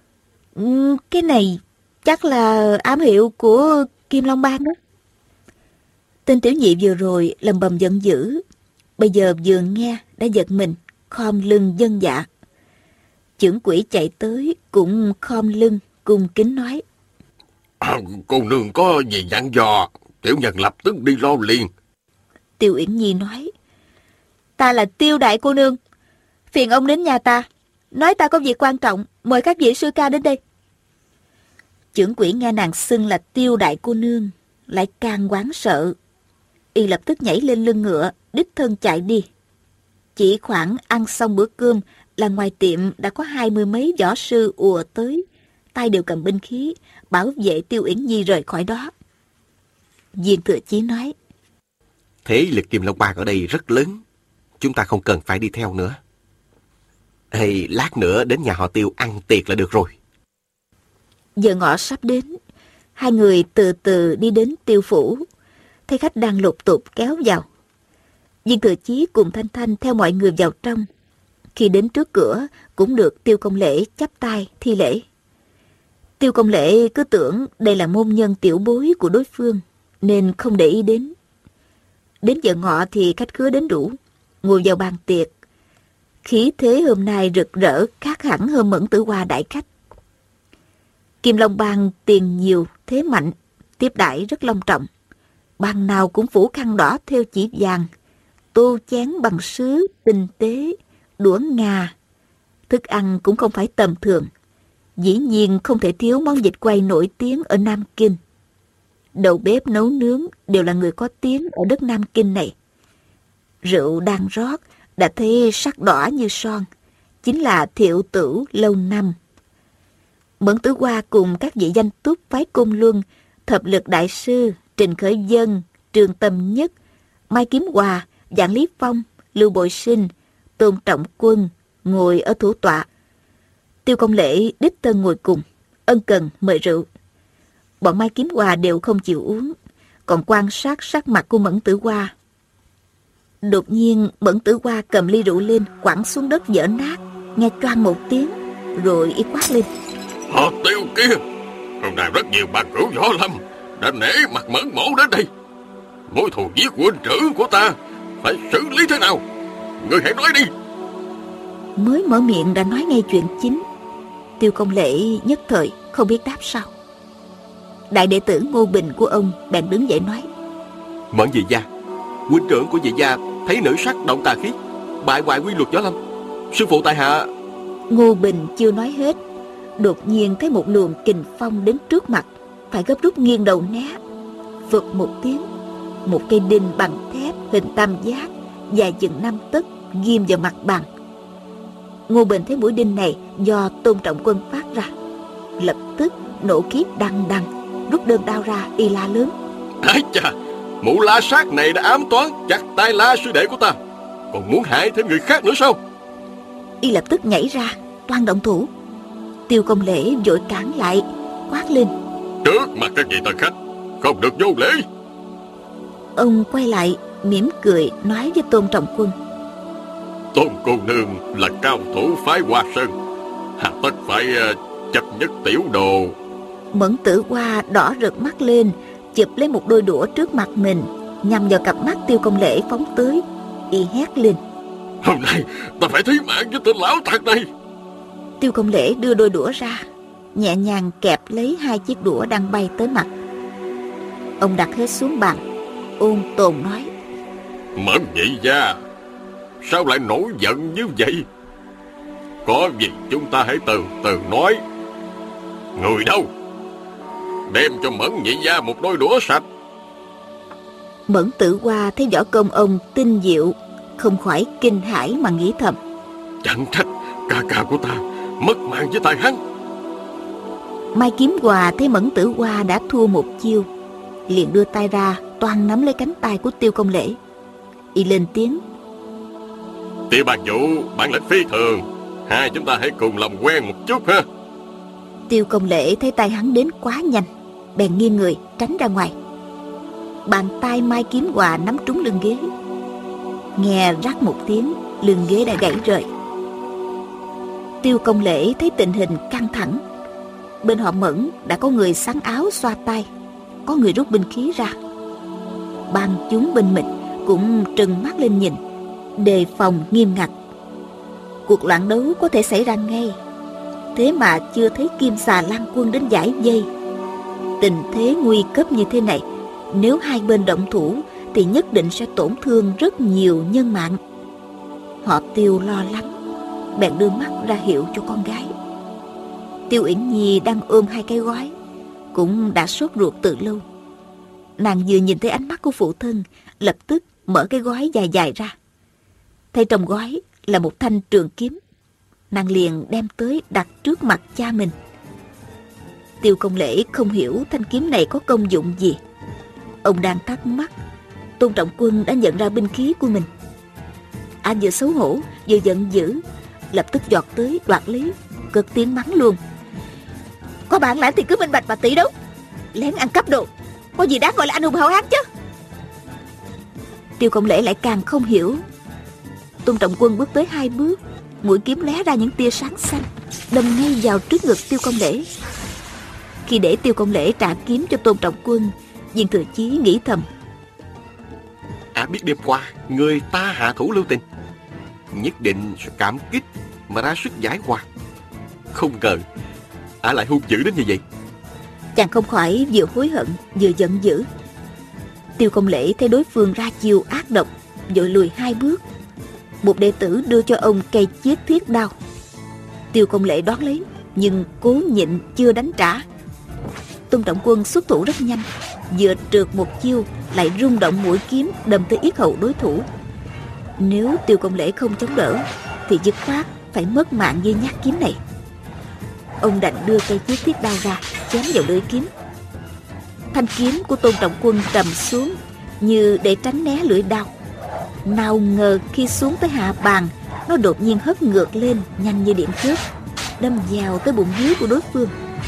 Cái này chắc là ám hiệu của Kim Long Bang đó. Tên tiểu nhị vừa rồi lầm bầm giận dữ, bây giờ vừa nghe đã giật mình, khom lưng vâng dạ. Chưởng quỷ chạy tới cũng khom lưng cung kính nói. Cô nương có gì dặn dò, tiểu nhân lập tức đi lo liền. Tiêu Uyển Nhi nói. Ta là Tiêu đại cô nương, phiền ông đến nhà ta, nói ta có việc quan trọng, mời các vị sư ca đến đây. Chưởng quỷ nghe nàng xưng là Tiêu đại cô nương, lại càng hoảng sợ. Y lập tức nhảy lên lưng ngựa, đích thân chạy đi. Chỉ khoảng ăn xong bữa cơm là ngoài tiệm đã có 20 mấy võ sư ùa tới, tay đều cầm binh khí, bảo vệ Tiêu Uyển Nhi rời khỏi đó. Viên Thừa Chí nói. Thế lực Kim Long Bang ở đây rất lớn, chúng ta không cần phải đi theo nữa. Hay lát nữa đến nhà họ Tiêu ăn tiệc là được rồi. Giờ ngọ sắp đến, hai người từ từ đi đến Tiêu phủ, thấy khách đang lục tục kéo vào. Viên Thừa Chí cùng Thanh Thanh theo mọi người vào trong. Khi đến trước cửa cũng được Tiêu Công Lễ chắp tay thi lễ. Tiêu Công Lễ cứ tưởng đây là môn nhân tiểu bối của đối phương nên không để ý đến. Đến giờ ngọ thì khách khứa đến đủ, ngồi vào bàn tiệc. Khí thế hôm nay rực rỡ khác hẳn hơn Mẫn Tử Hoa đại khách. Kim Long Bang tiền nhiều thế mạnh, tiếp đãi rất long trọng. Bàn nào cũng phủ khăn đỏ thêu chỉ vàng, tô chén bằng sứ tinh tế, đũa ngà. Thức ăn cũng không phải tầm thường, dĩ nhiên không thể thiếu món vịt quay nổi tiếng ở Nam Kinh. Đầu bếp nấu nướng đều là người có tiếng ở đất Nam Kinh này. Rượu đang rót đã thấy sắc đỏ như son, chính là Thiệu Tửu lâu năm. Mẫn Tử Hoa cùng các vị danh túc phái Côn Luân, Thập Lực Đại Sư, Trình Khởi Dân, Trường Tâm Nhất, Mai Kiếm Hòa, Vạn Lý Phong, Lưu Bội Sinh, Tôn Trọng Quân ngồi ở thủ tọa. Tiêu Công Lễ đích thân ngồi cùng, ân cần mời rượu. Bọn Mai Kiếm Hòa đều không chịu uống, còn quan sát sắc mặt của Mẫn Tử Hoa. Đột nhiên Mẫn Tử Hoa cầm ly rượu lên, quẳng xuống đất vỡ nát, nghe choang một tiếng, rồi y quát lên. Họ Tiêu kia, hôm nay rất nhiều bà cửu võ lâm đã nể mặt Mẫn mỗ đến đây. Mối thù giết huynh trưởng của ta phải xử lý thế nào? Ngươi hãy nói đi. Mới mở miệng đã nói ngay chuyện chính. Tiêu Công Lễ nhất thời không biết đáp sao. Đại đệ tử Ngô Bình của ông bèn đứng dậy nói. Mẫn Dị gia, huynh trưởng của Dị gia thấy nữ sắc động tà khí, bại hoại quy luật võ lâm. Sư phụ tại hạ. Ngô Bình chưa nói hết, đột nhiên thấy một luồng kình phong đến trước mặt, phải gấp rút nghiêng đầu né. Phụt một tiếng, một cây đinh bằng thép hình tam giác dài chừng 5 tấc ghim vào mặt bằng. Ngô Bình thấy mũi đinh này do Tôn Trọng Quân phát ra, lập tức nổ khí đằng đằng, rút đơn đao ra, y la lớn. Ái chà, mụ la sát này đã ám toán chặt tay La sư đệ của ta, còn muốn hại thêm người khác nữa sao? Y lập tức nhảy ra toan động thủ. Tiêu Công Lễ vội cản lại, quát lên. Trước mặt các vị tân khách không được vô lễ. Ông quay lại mỉm cười nói với Tôn Trọng Quân. Tôn cô nương là cao thủ phái Hoa Sơn, hà tất phải chấp nhất tiểu đồ. Mẫn Tử Hoa đỏ rực mắt lên, chụp lấy một đôi đũa trước mặt mình, nhằm vào cặp mắt Tiêu Công Lễ phóng tới. Y hét lên. Hôm nay ta phải thí mạng với tên lão tặc này. Tiêu Công Lễ đưa đôi đũa ra, nhẹ nhàng kẹp lấy 2 chiếc đũa đang bay tới mặt. Ông đặt hết xuống bàn, ôn tồn nói. Mẫn Nhị gia, sao lại nổi giận như vậy? Có gì chúng ta hãy từ từ nói. Người đâu? Đem cho Mẫn Nhị gia một đôi đũa sạch. Mẫn Tử Hoa thấy võ công ông tinh diệu, không khỏi kinh hãi mà nghĩ thầm. Chẳng trách ca ca của ta mất mạng với tay hắn. Mai Kiếm Hòa thấy Mẫn Tử Hoa đã thua một chiêu, liền đưa tay ra toan nắm lấy cánh tay của Tiêu Công Lễ. Y lên tiếng. Tiêu Bang Vũ bản lĩnh phi thường, hai chúng ta hãy cùng làm quen một chút ha. Tiêu Công Lễ thấy tay hắn đến quá nhanh, bèn nghiêng người tránh ra ngoài. Bàn tay Mai Kiếm Hòa nắm trúng lưng ghế. Nghe rắc một tiếng, lưng ghế đã gãy rời. Tiêu Công Lễ thấy tình hình căng thẳng. Bên họ Mẫn đã có người xắn áo xoa tay, có người rút binh khí ra. Ban chúng bên mình cũng trừng mắt lên nhìn, đề phòng nghiêm ngặt. Cuộc loạn đấu có thể xảy ra ngay, thế mà chưa thấy Kim Xà Lan Quân đến giải vây. Tình thế nguy cấp như thế này, nếu hai bên động thủ thì nhất định sẽ tổn thương rất nhiều nhân mạng. Họ Tiêu lo lắng, bèn đưa mắt ra hiệu cho con gái. Tiêu Uyển Nhi đang ôm hai cái gói, cũng đã sốt ruột từ lâu. Nàng vừa nhìn thấy ánh mắt của phụ thân, lập tức mở cái gói dài dài ra. Thấy trong gói là một thanh trường kiếm, nàng liền đem tới đặt trước mặt cha mình. Tiêu Công Lễ không hiểu thanh kiếm này có công dụng gì. Ông đang thắc mắc, Tôn Trọng Quân đã nhận ra binh khí của mình. Anh vừa xấu hổ vừa giận dữ, lập tức giọt tới đoạt lấy, cất tiếng mắng luôn: "Có bản lãnh thì cứ minh bạch mà tỷ đấu, lén ăn cắp đồ, có gì đáng gọi là anh hùng hào hán chứ?" Tiêu Công Lễ lại càng không hiểu. Tôn Trọng Quân bước tới 2 bước, mũi kiếm lóe ra những tia sáng xanh, đâm ngay vào trước ngực Tiêu Công Lễ. Khi để Tiêu Công Lễ trả kiếm cho Tôn Trọng Quân, Viên Thừa Chí nghĩ thầm: biết đêm qua người ta hạ thủ lưu tình, nhất định sẽ cảm kích mà ra sức giải hòa. Không ngờ lại hung dữ đến như vậy. Chàng không khỏi vừa hối hận vừa giận dữ. Tiêu Công Lễ thấy đối phương ra chiêu ác độc, vội lùi 2 bước. Một đệ tử đưa cho ông cây chiết thiết đao. Tiêu Công Lễ đón lấy, nhưng cố nhịn chưa đánh trả. Tôn Trọng Quân xuất thủ rất nhanh, vừa trượt một chiêu lại rung động mũi kiếm đâm tới yết hầu đối thủ. Nếu Tiêu Công Lễ không chống đỡ thì dứt khoát phải mất mạng với nhát kiếm này. Ông đành đưa cây chiết thiết đao ra chém vào lưỡi kiếm. Thanh kiếm của Tôn Trọng Quân trầm xuống như để tránh né lưỡi đao. Nào ngờ khi xuống tới hạ bàn, nó đột nhiên hất ngược lên nhanh như điện chớp, đâm vào tới bụng dưới của đối phương.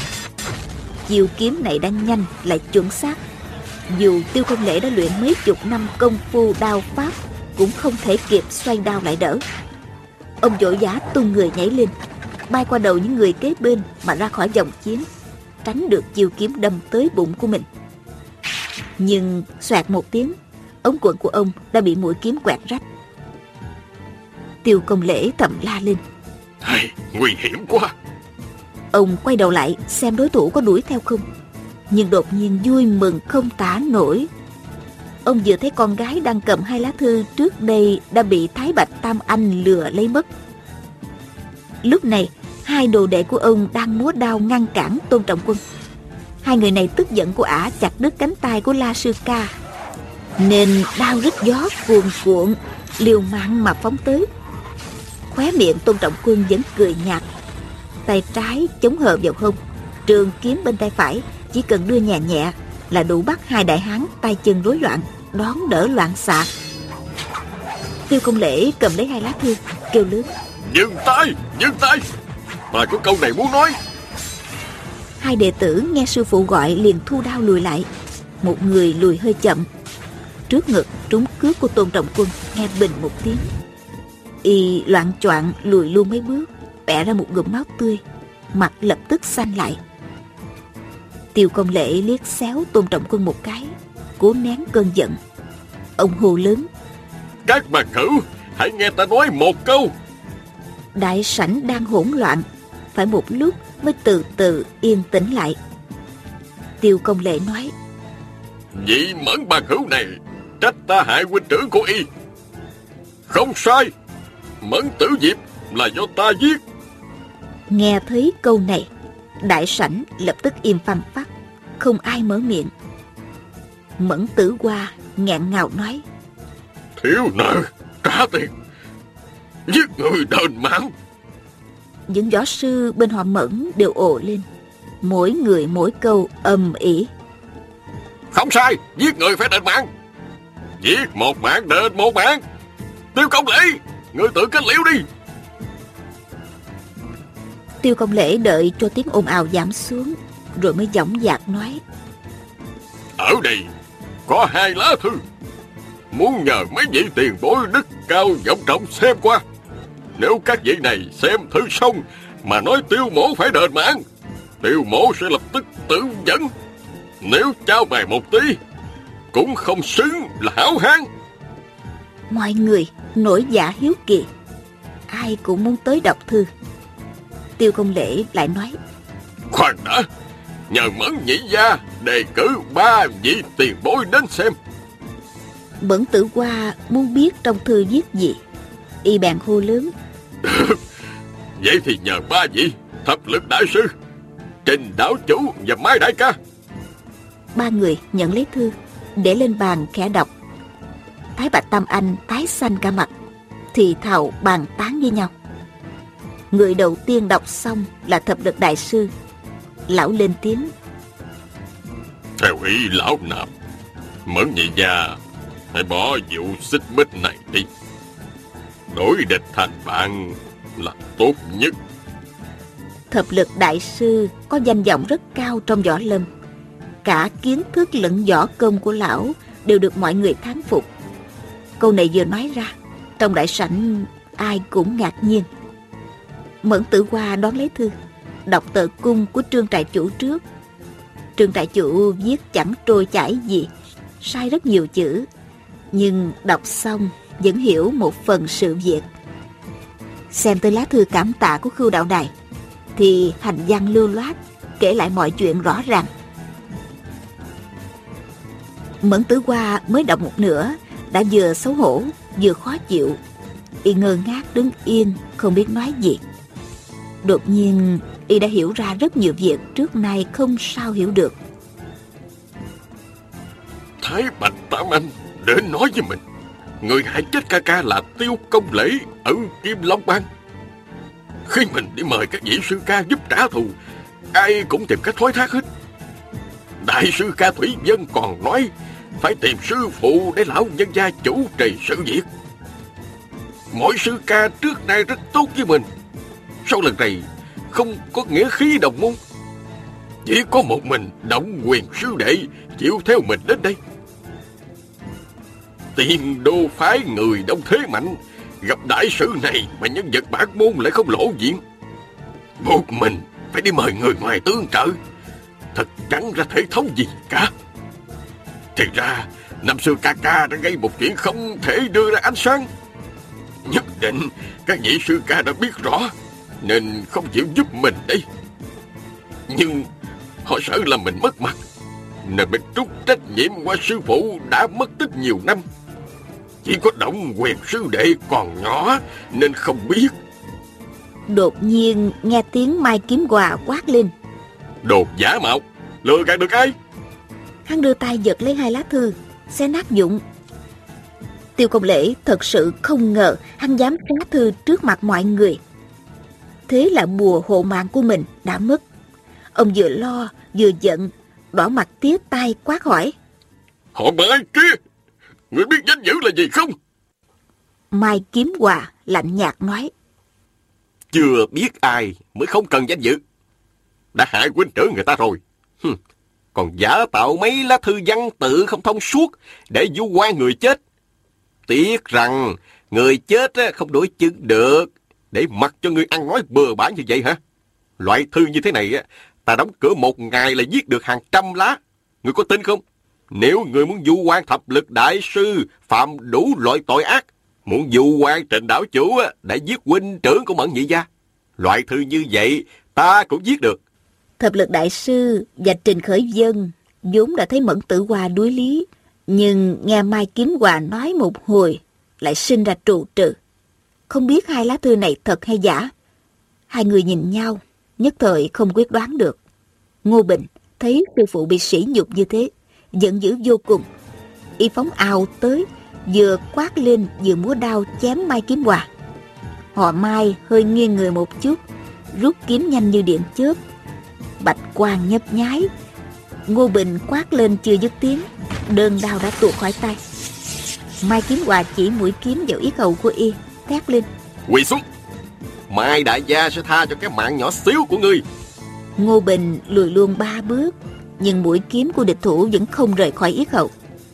Chiêu kiếm này đã nhanh lại chuẩn xác. Dù Tiêu Công Lễ đã luyện mấy chục năm công phu đao pháp, cũng không thể kịp xoay đao lại đỡ. Ông vội vã tung người nhảy lên, bay qua đầu những người kế bên mà ra khỏi vòng chiến, tránh được chiêu kiếm đâm tới bụng của mình. Nhưng xoẹt một tiếng, ống quần của ông đã bị mũi kiếm quẹt rách. Tiêu Công Lễ thầm la lên: Nguy hiểm quá! Ông quay đầu lại xem đối thủ có đuổi theo không, nhưng đột nhiên vui mừng không tả nổi. Ông vừa thấy con gái đang cầm 2 lá thư trước đây đã bị Thái Bạch Tam Anh lừa lấy mất. Lúc này 2 đồ đệ của ông đang múa đao ngăn cản Tôn Trọng Quân. 2 người này tức giận của ả chặt đứt cánh tay của La Sư Ca, nên đao rít gió cuồn cuộn, liều mạng mà phóng tới. Khóe miệng Tôn Trọng Quân vẫn cười nhạt, tay trái chống hờ vào hông, trường kiếm bên tay phải chỉ cần đưa nhẹ nhẹ là đủ bắt 2 đại hán tay chân rối loạn đón đỡ loạn xạ. Tiêu Công Lễ cầm lấy 2 lá thư, kêu lớn: Dừng tay, dừng tay, ta có câu này muốn nói. 2 đệ tử nghe sư phụ gọi liền thu đao lùi lại. Một người lùi hơi chậm, trước ngực trúng cước của Tôn Trọng Quân nghe bình một tiếng. Y loạng choạng lùi luôn mấy bước, bẻ ra một ngụm máu tươi, mặt lập tức xanh lại. Tiêu Công Lễ liếc xéo Tôn Trọng Quân một cái, cố nén cơn giận. Ông hô lớn: Các bạn hữu, hãy nghe ta nói một câu. Đại sảnh đang hỗn loạn, phải một lúc mới từ từ yên tĩnh lại. Tiêu Công Lễ nói: Vị Mẫn bạn hữu này trách ta hại huynh trưởng của y. Không sai, Mẫn Tử Diệp là do ta giết. Nghe thấy câu này, đại sảnh lập tức im phăng phắc, không ai mở miệng. Mẫn Tử Hoa nghẹn ngào nói: Thiếu nợ trả tiền, giết người đền mạng. Những võ sư bên họ Mẫn đều ồ lên, mỗi người mỗi câu ầm ĩ: Không sai, giết người phải đền mạng. Giết một mạng đền một mạng. Tiêu Công Lễ, ngươi tự kết liễu đi. Tiêu Công Lễ đợi cho tiếng ồn ào giảm xuống, rồi mới dõng dạc nói: Ở đây có 2 lá thư, muốn nhờ mấy vị tiền bối đức cao vọng trọng xem qua. Nếu các vị này xem thư xong mà nói Tiêu mỗ phải đền mạng, Tiêu mỗ sẽ lập tức tự dẫn. Nếu trao mày một tí cũng không xứng là hảo hán. Mọi người nổi dạ hiếu kỳ, ai cũng muốn tới đọc thư. Tiêu Công Lễ lại nói: Khoan đã, nhờ Mẫn nhị gia đề cử 3 vị tiền bối đến xem. Mẫn Tử Hoa muốn biết trong thư viết gì, y bèn hô lớn: Vậy thì nhờ 3 vị Thập Lực đại sư, Trình đảo chủ và Mai đại ca. 3 người nhận lấy thư, để lên bàn khẽ đọc. Thái Bạch Tam Anh tái xanh cả mặt, thì thào bàn tán với nhau. Người đầu tiên đọc xong là Thập Lực đại sư. Lão lên tiếng: Theo ý lão nạp, Mẫn nhị gia hãy bỏ vụ xích mích này đi. Đổi địch thành bạn là tốt nhất. Thập Lực đại sư có danh vọng rất cao trong võ lâm. Cả kiến thức lẫn võ công của lão đều được mọi người thán phục. Câu này vừa nói ra, trong đại sảnh ai cũng ngạc nhiên. Mẫn Tử Hoa đón lấy thư, đọc tờ cung của Trương trại chủ trước. Trương trại chủ viết chẳng trôi chảy gì, sai rất nhiều chữ, nhưng đọc xong vẫn hiểu một phần sự việc. Xem tới lá thư cảm tạ của Khưu đạo đài, thì hành văn lưu loát, kể lại mọi chuyện rõ ràng. Mẫn Tử Hoa mới đọc một nửa đã vừa xấu hổ vừa khó chịu, y ngơ ngác đứng yên không biết nói gì. Đột nhiên y đã hiểu ra rất nhiều việc trước nay không sao hiểu được. Thái Bạch Tam Anh đến nói với mình, người hại chết ca ca là Tiêu Công Lễ ở Kim Long Bang. Khi mình đi mời các vị sư ca giúp trả thù, ai cũng tìm cách thoái thác hết. Đại sư ca Thủy Vân còn nói phải tìm sư phụ để lão nhân gia chủ trì sự việc. Mỗi sư ca trước nay rất tốt với mình, sau lần này không có nghĩa khí đồng môn. Chỉ có một mình Động Quyền sư đệ chịu theo mình đến đây. Tiền đô phái người đông thế mạnh, gặp đại sự này mà nhân vật bản môn lại không lộ diện, buộc mình phải đi mời người ngoài tương trợ, thật chẳng ra thể thống gì cả. Thì ra năm xưa ca ca đã gây một chuyện không thể đưa ra ánh sáng. Nhất định các vị sư ca đã biết rõ nên không chịu giúp mình đây. Nhưng họ sợ là mình mất mặt, nên mới trút trách nhiệm qua sư phụ đã mất tích nhiều năm. Chỉ có Động Quyền sư đệ còn nhỏ nên không biết. Đột nhiên nghe tiếng Mai Kiếm Hòa quát lên: Đồ giả mạo, lừa gạt được ai? Hắn đưa tay giật lấy 2 lá thư, xé nát vụn. Tiêu Công Lễ thật sự không ngờ hắn dám trá thư trước mặt mọi người. Thế là bùa hộ mạng của mình đã mất. Ông vừa lo vừa giận, đỏ mặt tía tai quát hỏi: Họ Mai kia, người biết danh dự là gì không? Mai Kiếm Hòa lạnh nhạt nói: Chưa biết ai mới không cần danh dự. Đã hại huynh trưởng người ta rồi, còn giả tạo mấy lá thư văn tự không thông suốt để vu oan người chết. Tiếc rằng người chết không đối chứng được, để mặc cho người ăn nói bừa bãi như vậy hả? Loại thư như thế này ta đóng cửa 1 ngày là viết được hàng trăm lá. Người có tin không? Nếu người muốn vu oan Thập Lực đại sư phạm đủ loại tội ác, muốn vu oan Trình đảo chủ đã giết huynh trưởng của Mẫn nhị gia, loại thư như vậy ta cũng viết được. Thập Lực đại sư và Trình Khởi Vân vốn đã thấy Mẫn Tử Hoa đuối lý, nhưng nghe Mai Kiếm Hòa nói một hồi lại sinh ra trụ trừ. Không biết 2 lá thư này thật hay giả. 2 người nhìn nhau, nhất thời không quyết đoán được. Ngô Bình thấy sư phụ bị sỉ nhục như thế, giận dữ vô cùng. Y phóng ào tới, vừa quát lên vừa múa đao chém Mai Kiếm Hòa. Họ Mai hơi nghiêng người một chút, rút kiếm nhanh như điện chớp. Bạch quang nhấp nháy. Ngô Bình quát lên chưa dứt tiếng, đơn đao đã tuột khỏi tay. Mai Kiếm Hòa chỉ mũi kiếm vào yết hầu của y, thét lên: Quỳ xuống, Mai đại gia sẽ tha cho cái mạng nhỏ xíu của ngươi. Ngô Bình lùi luôn 3 bước, nhưng mũi kiếm của địch thủ vẫn không rời khỏi yết hầu.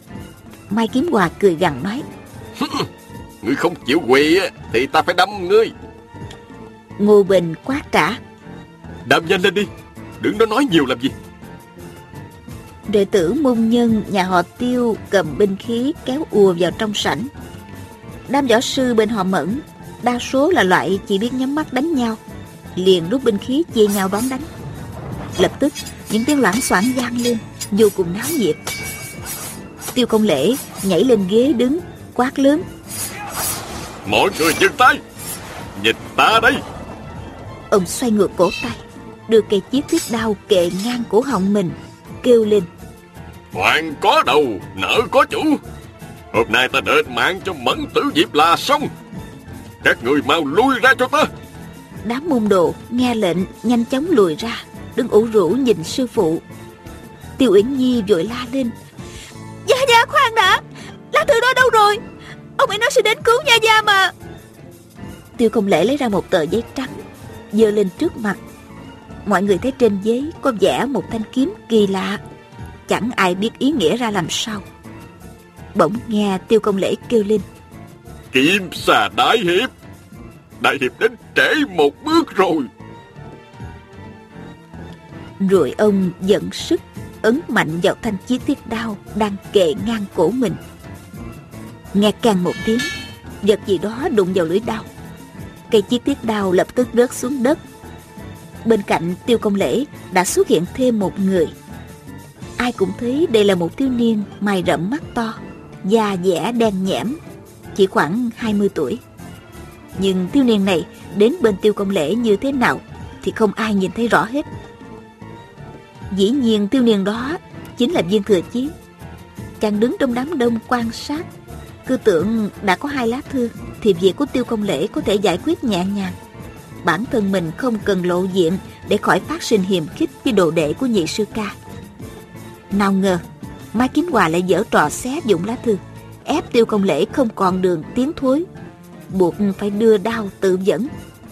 Mai Kiếm Hòa cười gằn nói: Ngươi không chịu quỳ thì ta phải đâm ngươi. Ngô Bình quát trả: Đàm nhanh lên đi, đừng có nói nhiều làm gì. Đệ tử môn nhân nhà họ Tiêu cầm binh khí kéo ùa vào trong sảnh. Đám võ sư bên họ Mẫn, đa số là loại chỉ biết nhắm mắt đánh nhau, liền rút binh khí chia nhau đón đánh. Lập tức những tiếng loảng xoảng vang lên, vô cùng náo nhiệt. Tiêu Công Lễ nhảy lên ghế đứng, quát lớn: Mọi người dừng tay, nhìn ta đây. Ông xoay ngược cổ tay, đưa cây chiếc thiết đao kề ngang cổ họng mình, kêu lên: Hoàng có đầu, nợ có chủ. Hôm nay ta đền mạng cho Mẫn Tử Diệp là xong. Các người mau lui ra cho ta. Đám môn đồ nghe lệnh nhanh chóng lùi ra, đứng ủ rũ nhìn sư phụ. Tiêu Uyển Nhi vội la lên: Gia khoan đã, lá thư đó đâu rồi? Ông ấy nói sẽ đến cứu Gia mà. Tiêu Công Lễ lấy ra một tờ giấy trắng, giơ lên trước mặt. Mọi người thấy trên giấy có vẽ một thanh kiếm kỳ lạ, chẳng ai biết ý nghĩa ra làm sao. Bỗng nghe Tiêu Công Lễ kêu lên: Kim xà đại hiệp, đại hiệp đến trễ một bước rồi. Rồi ông dẫn sức ấn mạnh vào thanh chí thiết đao đang kề ngang cổ mình. Nghe càng một tiếng, vật gì đó đụng vào lưỡi đao. Cây chí thiết đao lập tức rớt xuống đất. Bên cạnh Tiêu Công Lễ đã xuất hiện thêm một người. Ai cũng thấy đây là một thiếu niên mày rậm mắt to, da dẻ đen nhẽm, chỉ khoảng 20 tuổi. Nhưng thiếu niên này đến bên Tiêu Công Lễ như thế nào thì không ai nhìn thấy rõ hết. Dĩ nhiên thiếu niên đó chính là Viên Thừa Chí. Chàng đứng trong đám đông quan sát, cứ tưởng đã có 2 lá thư thì việc của Tiêu Công Lễ có thể giải quyết nhẹ nhàng. Bản thân mình không cần lộ diện để khỏi phát sinh hiềm khích với đồ đệ của nhị sư ca. Nào ngờ Mai Kiếm Hòa lại giở trò xé dụng lá thư, ép Tiêu Công Lễ không còn đường tiến thối, buộc phải đưa đao tự dẫn.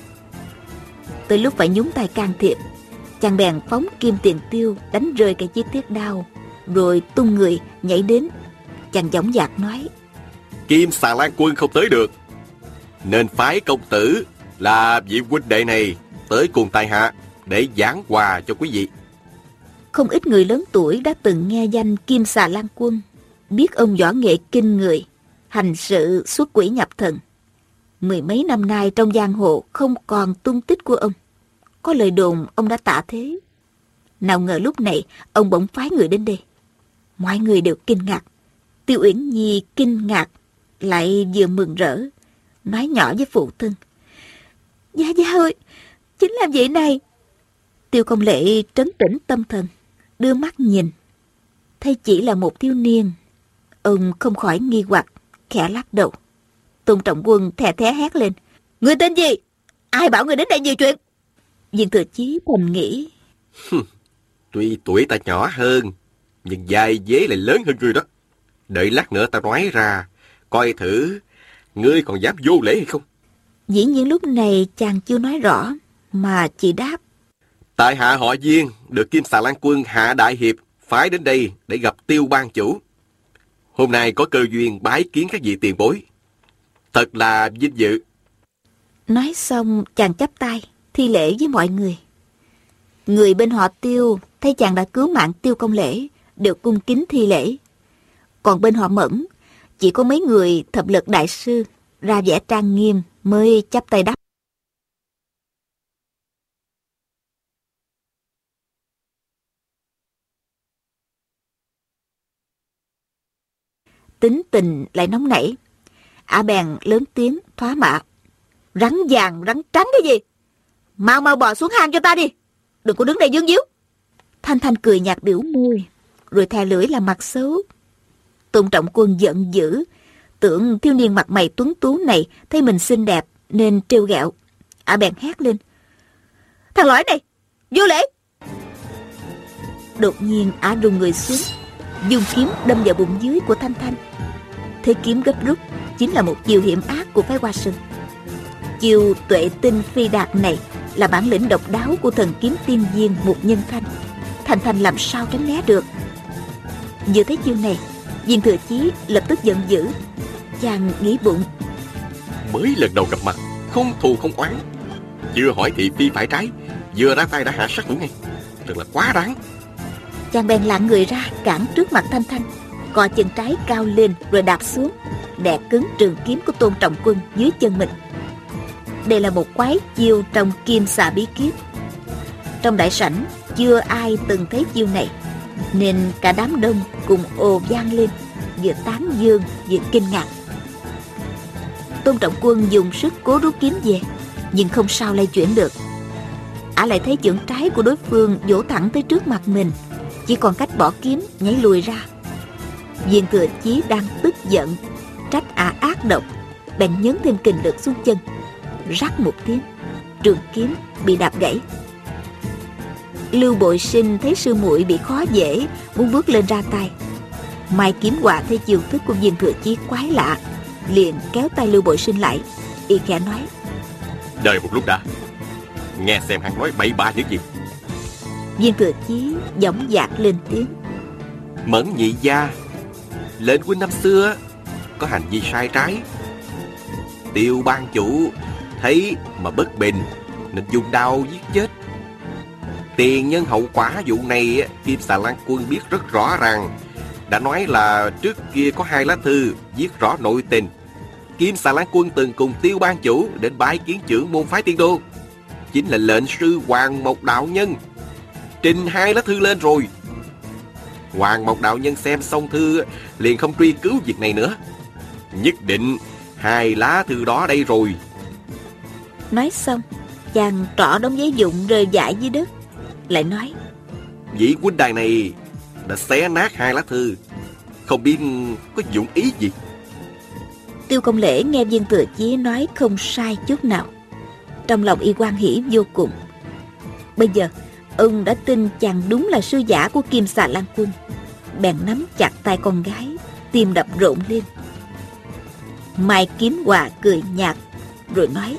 Tới lúc phải nhúng tay can thiệp, chàng bèn phóng kim tiền tiêu đánh rơi cây chiếc thiết đao, rồi tung người nhảy đến. Chàng dõng dạc nói: Kim Xà Lan Quân không tới được, nên phái công tử là vị huynh đệ này tới cùng tại hạ để giảng hòa cho quý vị. Không ít người lớn tuổi đã từng nghe danh Kim Xà Lan Quân, biết ông võ nghệ kinh người, hành sự xuất quỷ nhập thần. 10 mấy năm nay trong giang hồ không còn tung tích của ông. Có lời đồn ông đã tạ thế. Nào ngờ lúc này ông bỗng phái người đến đây. Mọi người đều kinh ngạc. Tiêu Uyển Nhi kinh ngạc lại vừa mừng rỡ, nói nhỏ với phụ thân: Gia ơi, chính là vậy này. Tiêu Công Lễ trấn tĩnh tâm thần, đưa mắt nhìn, thấy chỉ là một thiếu niên. Ông không khỏi nghi hoặc, khẽ lắc đầu. Tôn Trọng Quân thè thé hét lên: Người tên gì? Ai bảo người đến đây nhiều chuyện? Viên Thừa Chí thầm nghĩ: Tuy tuổi ta nhỏ hơn, nhưng vai vế lại lớn hơn ngươi đó. Đợi lát nữa ta nói ra, coi thử ngươi còn dám vô lễ hay không. Dĩ nhiên lúc này chàng chưa nói rõ, mà chỉ đáp: Tại hạ họ Viên, được Kim Xà Lan Quân hạ đại hiệp phái đến đây để gặp Tiêu ban chủ. Hôm nay có cơ duyên bái kiến các vị tiền bối, thật là vinh dự. Nói xong chàng chắp tay thi lễ với mọi người. Người bên họ Tiêu thấy chàng đã cứu mạng Tiêu Công Lễ đều cung kính thi lễ. Còn bên họ Mẫn, chỉ có mấy người thập lực đại sư ra vẻ trang nghiêm mới chắp tay đáp. Tính tình lại nóng nảy, ả bèn lớn tiếng thoá mạ: Rắn vàng rắn trắng cái gì? Mau mau bò xuống hang cho ta đi, đừng có đứng đây dương díu. Thanh Thanh cười nhạt biểu môi, rồi thè lưỡi làm mặt xấu. Tôn Trọng Quân giận dữ, tưởng thiếu niên mặt mày tuấn tú này thấy mình xinh đẹp nên trêu ghẹo. Ả bèn hét lên: Thằng lõi này, vô lễ! Đột nhiên ả rùng người xuống, dùng kiếm đâm vào bụng dưới của Thanh Thanh. Thế kiếm gấp rút chính là một chiêu hiểm ác của phái Hoa Sơn. Chiêu tuệ tinh phi đạt này là bản lĩnh độc đáo của thần kiếm tiên viên Mục Nhân Thanh. Thanh Thanh làm sao tránh né được. Vừa thấy chiêu này, Viên Thừa Chí lập tức giận dữ. Chàng nghĩ bụng: Mới lần đầu gặp mặt, không thù không oán, Chưa hỏi thị phi phải trái, vừa ra tay đã hạ sát thủ ngay. Thật là quá đáng. Chàng bèn lạng người ra cản trước mặt Thanh Thanh, co chân trái cao lên rồi đạp xuống, đè cứng trường kiếm của Tôn Trọng Quân dưới chân mình. Đây là một quái chiêu trong Kim Xà Bí Kíp. Trong đại sảnh chưa ai từng thấy chiêu này, nên cả đám đông cùng ồ vang lên, vừa tán dương vừa kinh ngạc. Tôn Trọng Quân dùng sức cố rút kiếm về, nhưng không sao lay chuyển được. Ả lại thấy chưởng trái của đối phương vỗ thẳng tới trước mặt mình, chỉ còn cách bỏ kiếm nhảy lùi ra. Viên Thừa Chí đang tức giận, trách Ả ác độc, bèn nhấn thêm kình lực xuống chân. Rắc một tiếng, trường kiếm bị đạp gãy. Lưu Bội Sinh thấy sư muội bị khó dễ, muốn bước lên ra tay. Mai Kiếm Họa thấy chiêu thức của Viên Thừa Chí quái lạ, liền kéo tay Lưu Bội Sinh lại. Y khẽ nói: Đợi một lúc đã, nghe xem hắn nói bậy bạ những gì. Viên Thừa Chí dõng dạc lên tiếng: Mẫn nhị gia, lệnh huynh năm xưa có hành vi sai trái. Tiêu ban chủ thấy mà bất bình nên dùng đao giết chết. Tiền nhân hậu quả vụ này Kim Xà Lan Quân biết rất rõ ràng. Đã nói là trước kia có 2 lá thư viết rõ nội tình. Kim Xà Lan Quân từng cùng Tiêu ban chủ đến bái kiến trưởng môn phái Tiên Đô, chính là lệnh sư Hoàng Mộc đạo nhân. Trình 2 lá thư lên rồi. Hoàng Mộc đạo nhân xem xong thư liền không truy cứu việc này nữa. Nhất định 2 lá thư đó đây rồi. Nói xong, chàng trỏ đống giấy vụn rơi rải dưới đất, lại nói: Vị huynh đài này đã xé nát 2 lá thư, không biết có dụng ý gì. Tiêu Công Lễ nghe Viên Thừa Chí nói không sai chút nào, trong lòng y hoan hỉ vô cùng. Bây giờ ông đã tin chàng đúng là sư giả của Kim Xà Lan Quân, bèn nắm chặt tay con gái, tim đập rộn lên. Mai Kiếm Họa cười nhạt rồi nói: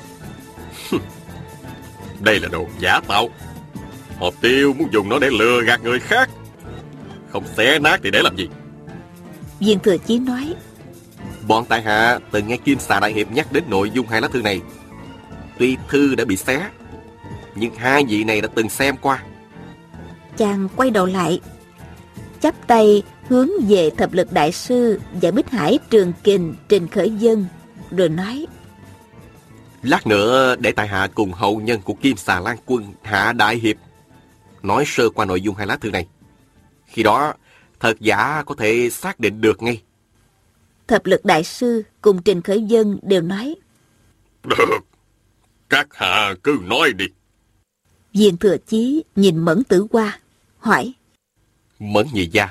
Đây là đồ giả tạo. Họ Tiêu muốn dùng nó để lừa gạt người khác, không xé nát thì để làm gì? Viên Thừa Chí nói: Bọn tại hạ từng nghe Kim Xà đại hiệp nhắc đến nội dung 2 lá thư này. Tuy thư đã bị xé, nhưng 2 vị này đã từng xem qua. Chàng quay đầu lại, chắp tay hướng về Thập Lực đại sư và Bích Hải Trường Kình Trình Khởi Dân, rồi nói: Lát nữa để tại hạ cùng hậu nhân của Kim Xà Lan Quân Hạ đại hiệp nói sơ qua nội dung 2 lá thư này. Khi đó thật giả có thể xác định được ngay. Thập Lực đại sư cùng Trình Khởi Dân đều nói: Được, các hạ cứ nói đi. Viên Thừa Chí nhìn Mẫn Tử Hoa, hỏi: Mẫn nhị gia,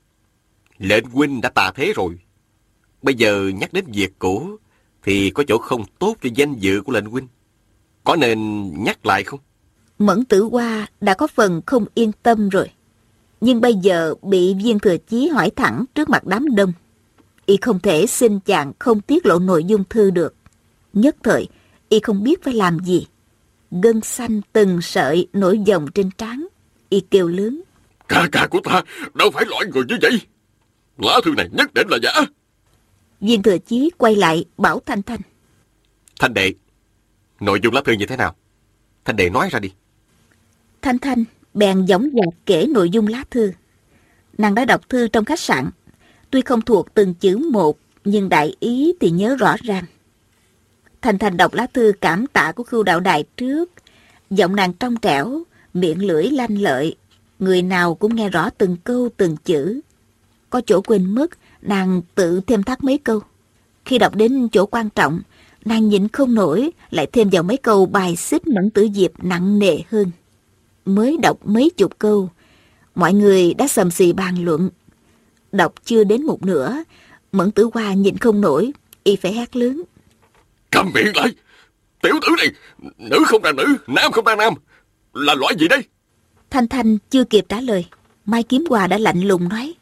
lệnh huynh đã tà thế rồi, bây giờ nhắc đến việc cũ thì có chỗ không tốt cho danh dự của lệnh huynh, có nên nhắc lại không? Mẫn Tử Hoa đã có phần không yên tâm rồi, nhưng bây giờ bị Viên Thừa Chí hỏi thẳng trước mặt đám đông, y không thể xin chàng không tiết lộ nội dung thư được. Nhất thời y không biết phải làm gì, gân xanh từng sợi nổi dòng trên trán. Y kêu lớn: Ca của ta đâu phải loại người như vậy. Lá thư này nhất định là giả. Viên Thừa Chí quay lại bảo Thanh Thanh: Thanh đệ, nội dung lá thư như thế nào? Thanh đệ nói ra đi. Thanh Thanh bèn dõng dạc kể nội dung lá thư. Nàng đã đọc thư trong khách sạn, tuy không thuộc từng chữ một, nhưng đại ý thì nhớ rõ ràng. Thanh Thanh đọc lá thư cảm tạ của Khưu đạo đài trước, giọng nàng trong trẻo, miệng lưỡi lanh lợi, người nào cũng nghe rõ từng câu từng chữ. Có chỗ quên mất, nàng tự thêm thắt mấy câu. Khi đọc đến chỗ quan trọng, nàng nhịn không nổi, lại thêm vào mấy câu bài xích Mẫn Tử Diệp nặng nề hơn. Mới đọc mấy chục câu, mọi người đã xầm xì bàn luận. Đọc chưa đến một nửa, Mẫn Tử Hoa nhịn không nổi, y phải hét lớn: Câm miệng lại! Tiểu tử này, nữ không ra nữ, nam không ra nam, là loại gì đây? Thanh Thanh chưa kịp trả lời, Mai Kiếm Hòa đã lạnh lùng nói: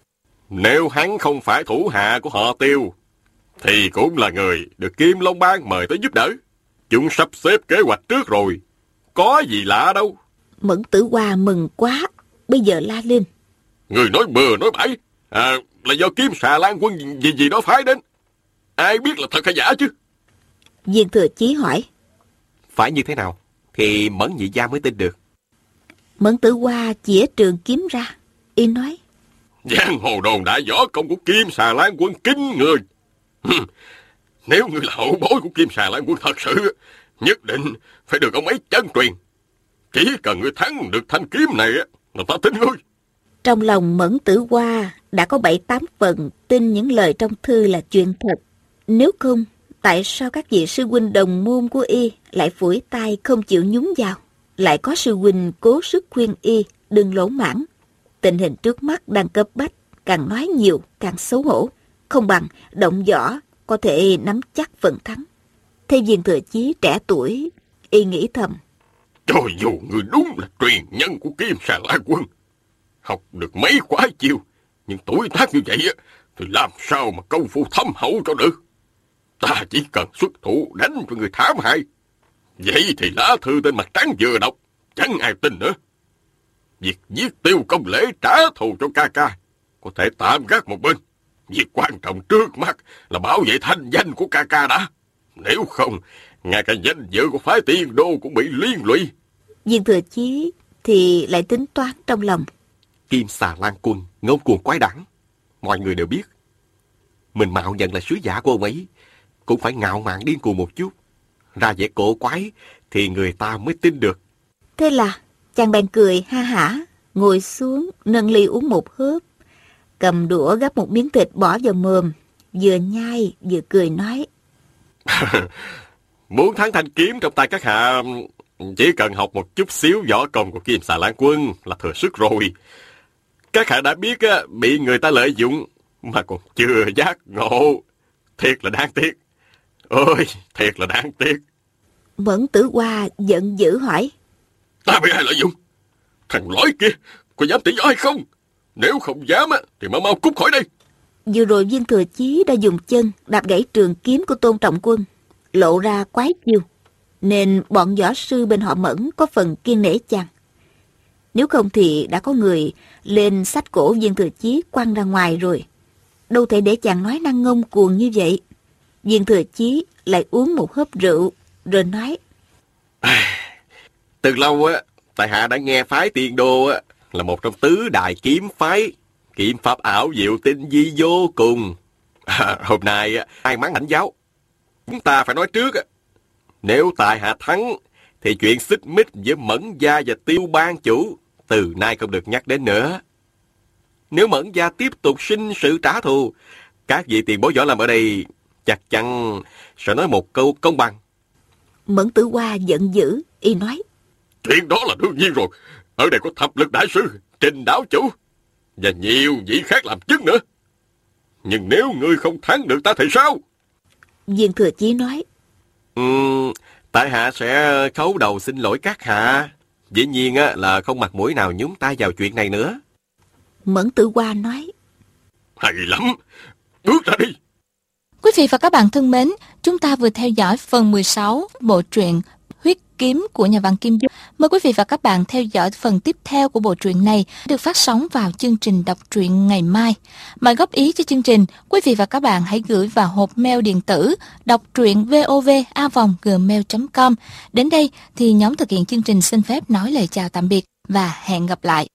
Nếu hắn không phải thủ hạ của họ Tiêu, thì cũng là người được Kim Long Bang mời tới giúp đỡ. Chúng sắp xếp kế hoạch trước rồi, có gì lạ đâu. Mẫn Tử Hoa mừng quá, bây giờ la lên: Người nói bừa nói bãi, là do Kim Xà Lan Quân gì đó phái đến. Ai biết là thật hay giả chứ? Viên Thừa Chí hỏi: Phải như thế nào thì Mẫn nhị gia mới tin được. Mẫn Tử Hoa chĩa trường kiếm ra, y nói: Giang hồ đồn đại võ công của Kim Xà Lan Quân kinh người. Nếu ngươi là hậu bối của Kim Xà Lan Quân thật sự, nhất định phải được ông ấy chân truyền. Chỉ cần ngươi thắng được thanh kiếm này là ta tin ngươi. Trong lòng Mẫn Tử Hoa đã có 7-8 phần tin những lời trong thư là chuyện thật. Nếu không, tại sao các vị sư huynh đồng môn của y lại phủi tay không chịu nhúng vào? Lại có sư huynh cố sức khuyên y đừng lỗ mãn. Tình hình trước mắt đang cấp bách, càng nói nhiều càng xấu hổ. Không bằng động võ có thể nắm chắc phần thắng. Thế Viên Thừa Chí trẻ tuổi, y nghĩ thầm: Cho dù ngươi đúng là truyền nhân của Kim Xà Lan Quân, học được mấy quái chiêu, nhưng tuổi tác như vậy thì làm sao mà công phu thâm hậu cho được. Ta chỉ cần xuất thủ đánh cho người thảm hại. Vậy thì lá thư tên mặt trắng vừa đọc, chẳng ai tin nữa. Việc giết Tiêu Công Lễ trả thù cho ca ca có thể tạm gác một bên. Việc quan trọng trước mắt là bảo vệ thanh danh của ca ca đã. Nếu không, ngay cả danh dự của phái Tiên Đô cũng bị liên lụy. Viên Thừa Chí thì lại tính toán trong lòng: Kim Xà Lan Quân ngông cuồng quái đản. Mọi người đều biết mình mạo nhận là sứ giả của ông ấy, cũng phải ngạo mạn điên cuồng một chút, ra vẻ cổ quái thì người ta mới tin được. Thế là chàng bèn cười ha hả, ngồi xuống nâng ly uống một hớp, cầm đũa gắp một miếng thịt bỏ vào mồm, vừa nhai vừa cười nói: Muốn thắng thanh kiếm trong tay các hạ, chỉ cần học một chút xíu võ công của Kim Xà Lan Quân là thừa sức rồi. Các hạ đã biết bị người ta lợi dụng mà còn chưa giác ngộ, thiệt là đáng tiếc. Ôi, thiệt là đáng tiếc. Mẫn Tử Hoa giận dữ hỏi: Ta bị ai lợi dụng? Thằng lói kia có dám tự do hay không? Nếu không dám thì mau cút khỏi đây. Vừa rồi Viên Thừa Chí đã dùng chân đạp gãy trường kiếm của Tôn Trọng Quân, lộ ra quái chiêu, nên bọn võ sư bên họ Mẫn có phần kiêng nể chàng. Nếu không thì đã có người lên xách cổ Viên Thừa Chí quăng ra ngoài rồi. Đâu thể để chàng nói năng ngông cuồng như vậy. Viên Thừa Chí lại uống một hớp rượu rồi nói: Từ lâu tại hạ đã nghe phái Tiên Đô là một trong tứ đại kiếm phái, kiếm pháp ảo diệu tinh vi vô cùng. Hôm nay may mắn lãnh giáo. Chúng ta phải nói trước, nếu tại hạ thắng thì chuyện xích mích giữa Mẫn gia và Tiêu ban chủ từ nay không được nhắc đến nữa. Nếu Mẫn gia tiếp tục sinh sự trả thù, các vị tiền bối võ lâm ở đây chắc chắn sẽ nói một câu công bằng. Mẫn Tử Hoa giận dữ, y nói: Chuyện đó là đương nhiên rồi. Ở đây có Thập Lực Đại Sư, Trình Đảo Chủ và nhiều vị khác làm chứng nữa. Nhưng nếu ngươi không thắng được ta thì sao? Viên Thừa Chí nói: Tại hạ sẽ khấu đầu xin lỗi các hạ. Dĩ nhiên là không mặt mũi nào nhúng tay vào chuyện này nữa. Mẫn Tử Hoa nói: Hay lắm, bước ra đi. Quý vị và các bạn thân mến, chúng ta vừa theo dõi phần 16 bộ truyện Huyết Kiếm của nhà văn Kim Dung. Mời quý vị và các bạn theo dõi phần tiếp theo của bộ truyện này được phát sóng vào chương trình đọc truyện ngày mai. Mời góp ý cho chương trình, quý vị và các bạn hãy gửi vào hộp mail điện tử đọc truyện vov@gmail.com. Đến đây thì nhóm thực hiện chương trình xin phép nói lời chào tạm biệt và hẹn gặp lại.